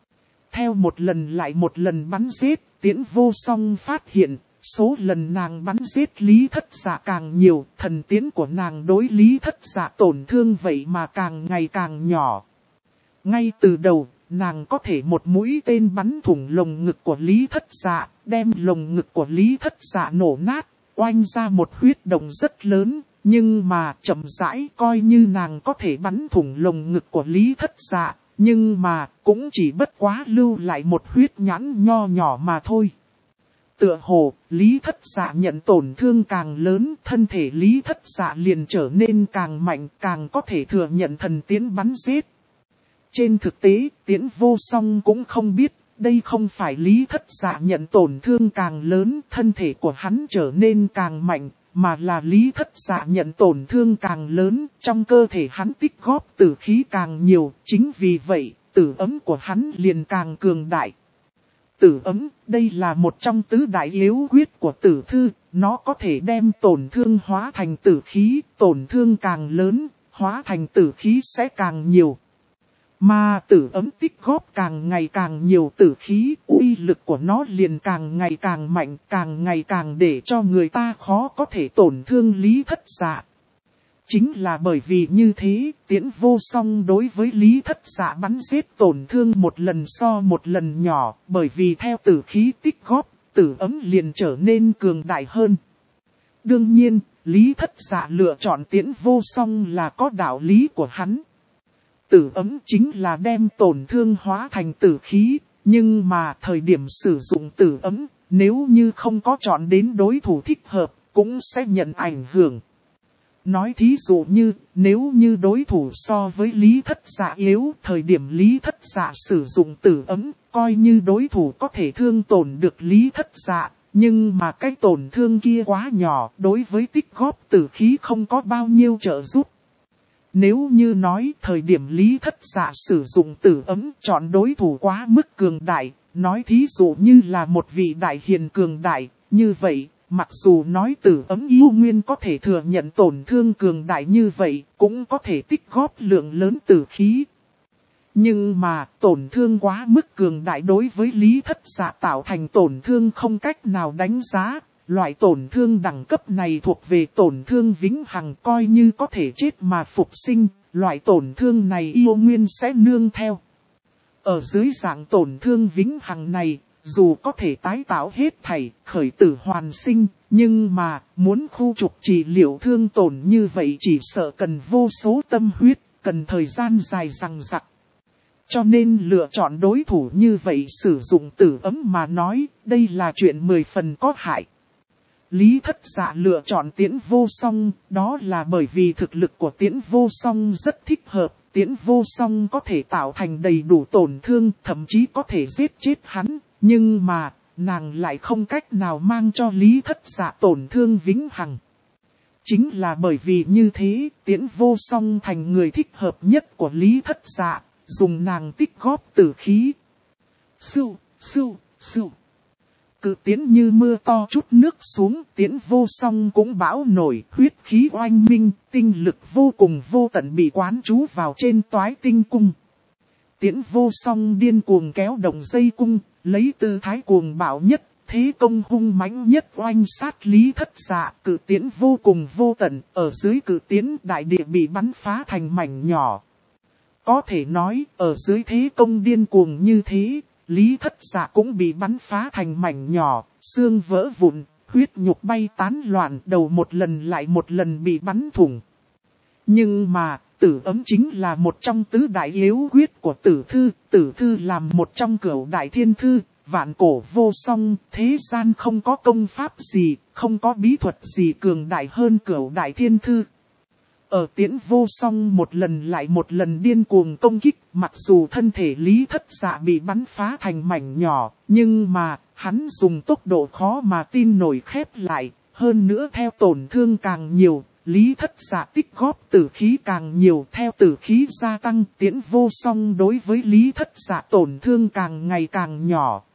Theo một lần lại một lần bắn giết, Tiễn Vô Song phát hiện, số lần nàng bắn giết Lý Thất Dạ càng nhiều, thần tiến của nàng đối Lý Thất Dạ tổn thương vậy mà càng ngày càng nhỏ. Ngay từ đầu, nàng có thể một mũi tên bắn thủng lồng ngực của Lý Thất Dạ, đem lồng ngực của Lý Thất Dạ nổ nát, oanh ra một huyết động rất lớn, nhưng mà chậm rãi coi như nàng có thể bắn thủng lồng ngực của Lý Thất Dạ, nhưng mà cũng chỉ bất quá lưu lại một huyết nhãn nho nhỏ mà thôi. Tựa hồ, Lý Thất Dạ nhận tổn thương càng lớn, thân thể Lý Thất Dạ liền trở nên càng mạnh, càng có thể thừa nhận thần tiến bắn giết. Trên thực tế, Tiễn Vô Song cũng không biết, đây không phải Lý Thất Dạ nhận tổn thương càng lớn, thân thể của hắn trở nên càng mạnh, mà là Lý Thất Dạ nhận tổn thương càng lớn, trong cơ thể hắn tích góp tử khí càng nhiều, chính vì vậy, tử ấm của hắn liền càng cường đại. Tử ấm, đây là một trong tứ đại yếu quyết của tử thư, nó có thể đem tổn thương hóa thành tử khí, tổn thương càng lớn, hóa thành tử khí sẽ càng nhiều. Mà tử ấm tích góp càng ngày càng nhiều tử khí, uy lực của nó liền càng ngày càng mạnh, càng ngày càng để cho người ta khó có thể tổn thương Lý Thất Dạ. Chính là bởi vì như thế, Tiễn Vô Song đối với Lý Thất Dạ bắn giết tổn thương một lần so một lần nhỏ, bởi vì theo tử khí tích góp, tử ấm liền trở nên cường đại hơn. Đương nhiên, Lý Thất Dạ lựa chọn Tiễn Vô Song là có đạo lý của hắn. Tử ấm chính là đem tổn thương hóa thành tử khí, nhưng mà thời điểm sử dụng tử ấm, nếu như không có chọn đến đối thủ thích hợp, cũng sẽ nhận ảnh hưởng. Nói thí dụ như, nếu như đối thủ so với Lý Thất Dạ yếu, thời điểm Lý Thất Dạ sử dụng tử ấm, coi như đối thủ có thể thương tổn được Lý Thất Dạ, nhưng mà cái tổn thương kia quá nhỏ, đối với tích góp tử khí không có bao nhiêu trợ giúp. Nếu như nói thời điểm Lý Thất Dạ sử dụng tử ấm chọn đối thủ quá mức cường đại, nói thí dụ như là một vị đại hiền cường đại, như vậy, mặc dù nói tử ấm yêu nguyên có thể thừa nhận tổn thương cường đại như vậy, cũng có thể tích góp lượng lớn tử khí. Nhưng mà tổn thương quá mức cường đại đối với Lý Thất Dạ tạo thành tổn thương không cách nào đánh giá. Loại tổn thương đẳng cấp này thuộc về tổn thương vĩnh hằng, coi như có thể chết mà phục sinh, loại tổn thương này yêu nguyên sẽ nương theo. Ở dưới dạng tổn thương vĩnh hằng này, dù có thể tái tạo hết thảy, khởi tử hoàn sinh, nhưng mà muốn khu trục trị liệu thương tổn như vậy chỉ sợ cần vô số tâm huyết, cần thời gian dài dằng dặc. Cho nên lựa chọn đối thủ như vậy sử dụng tử ấm mà nói, đây là chuyện 10 phần có hại. Lý Thất Dạ lựa chọn Tiễn Vô Song, đó là bởi vì thực lực của Tiễn Vô Song rất thích hợp. Tiễn Vô Song có thể tạo thành đầy đủ tổn thương, thậm chí có thể giết chết hắn. Nhưng mà, nàng lại không cách nào mang cho Lý Thất Dạ tổn thương vĩnh hằng. Chính là bởi vì như thế, Tiễn Vô Song thành người thích hợp nhất của Lý Thất Dạ, dùng nàng tích góp tử khí. Sưu, sưu, sưu. Cự tiễn như mưa to chút nước xuống, Tiễn Vô Song cũng bão nổi, huyết khí oanh minh, tinh lực vô cùng vô tận bị quán trú vào trên toái tinh cung. Tiễn Vô Song điên cuồng kéo động dây cung, lấy tư thái cuồng bạo nhất, thế công hung mãnh nhất oanh sát Lý Thất Dạ. Cự tiễn vô cùng vô tận, ở dưới cự tiễn đại địa bị bắn phá thành mảnh nhỏ. Có thể nói, ở dưới thế công điên cuồng như thế, Lý Thất Dạ cũng bị bắn phá thành mảnh nhỏ, xương vỡ vụn, huyết nhục bay tán loạn, đầu một lần lại một lần bị bắn thủng. Nhưng mà, tử ấm chính là một trong tứ đại yếu quyết của tử thư làm một trong cửu đại thiên thư, vạn cổ vô song, thế gian không có công pháp gì, không có bí thuật gì cường đại hơn cửu đại thiên thư. Ở Tiễn Vô Song một lần lại một lần điên cuồng công kích, mặc dù thân thể Lý Thất Dạ bị bắn phá thành mảnh nhỏ, nhưng mà, hắn dùng tốc độ khó mà tin nổi khép lại, hơn nữa theo tổn thương càng nhiều, Lý Thất Dạ tích góp tử khí càng nhiều, theo tử khí gia tăng, Tiễn Vô Song đối với Lý Thất Dạ tổn thương càng ngày càng nhỏ.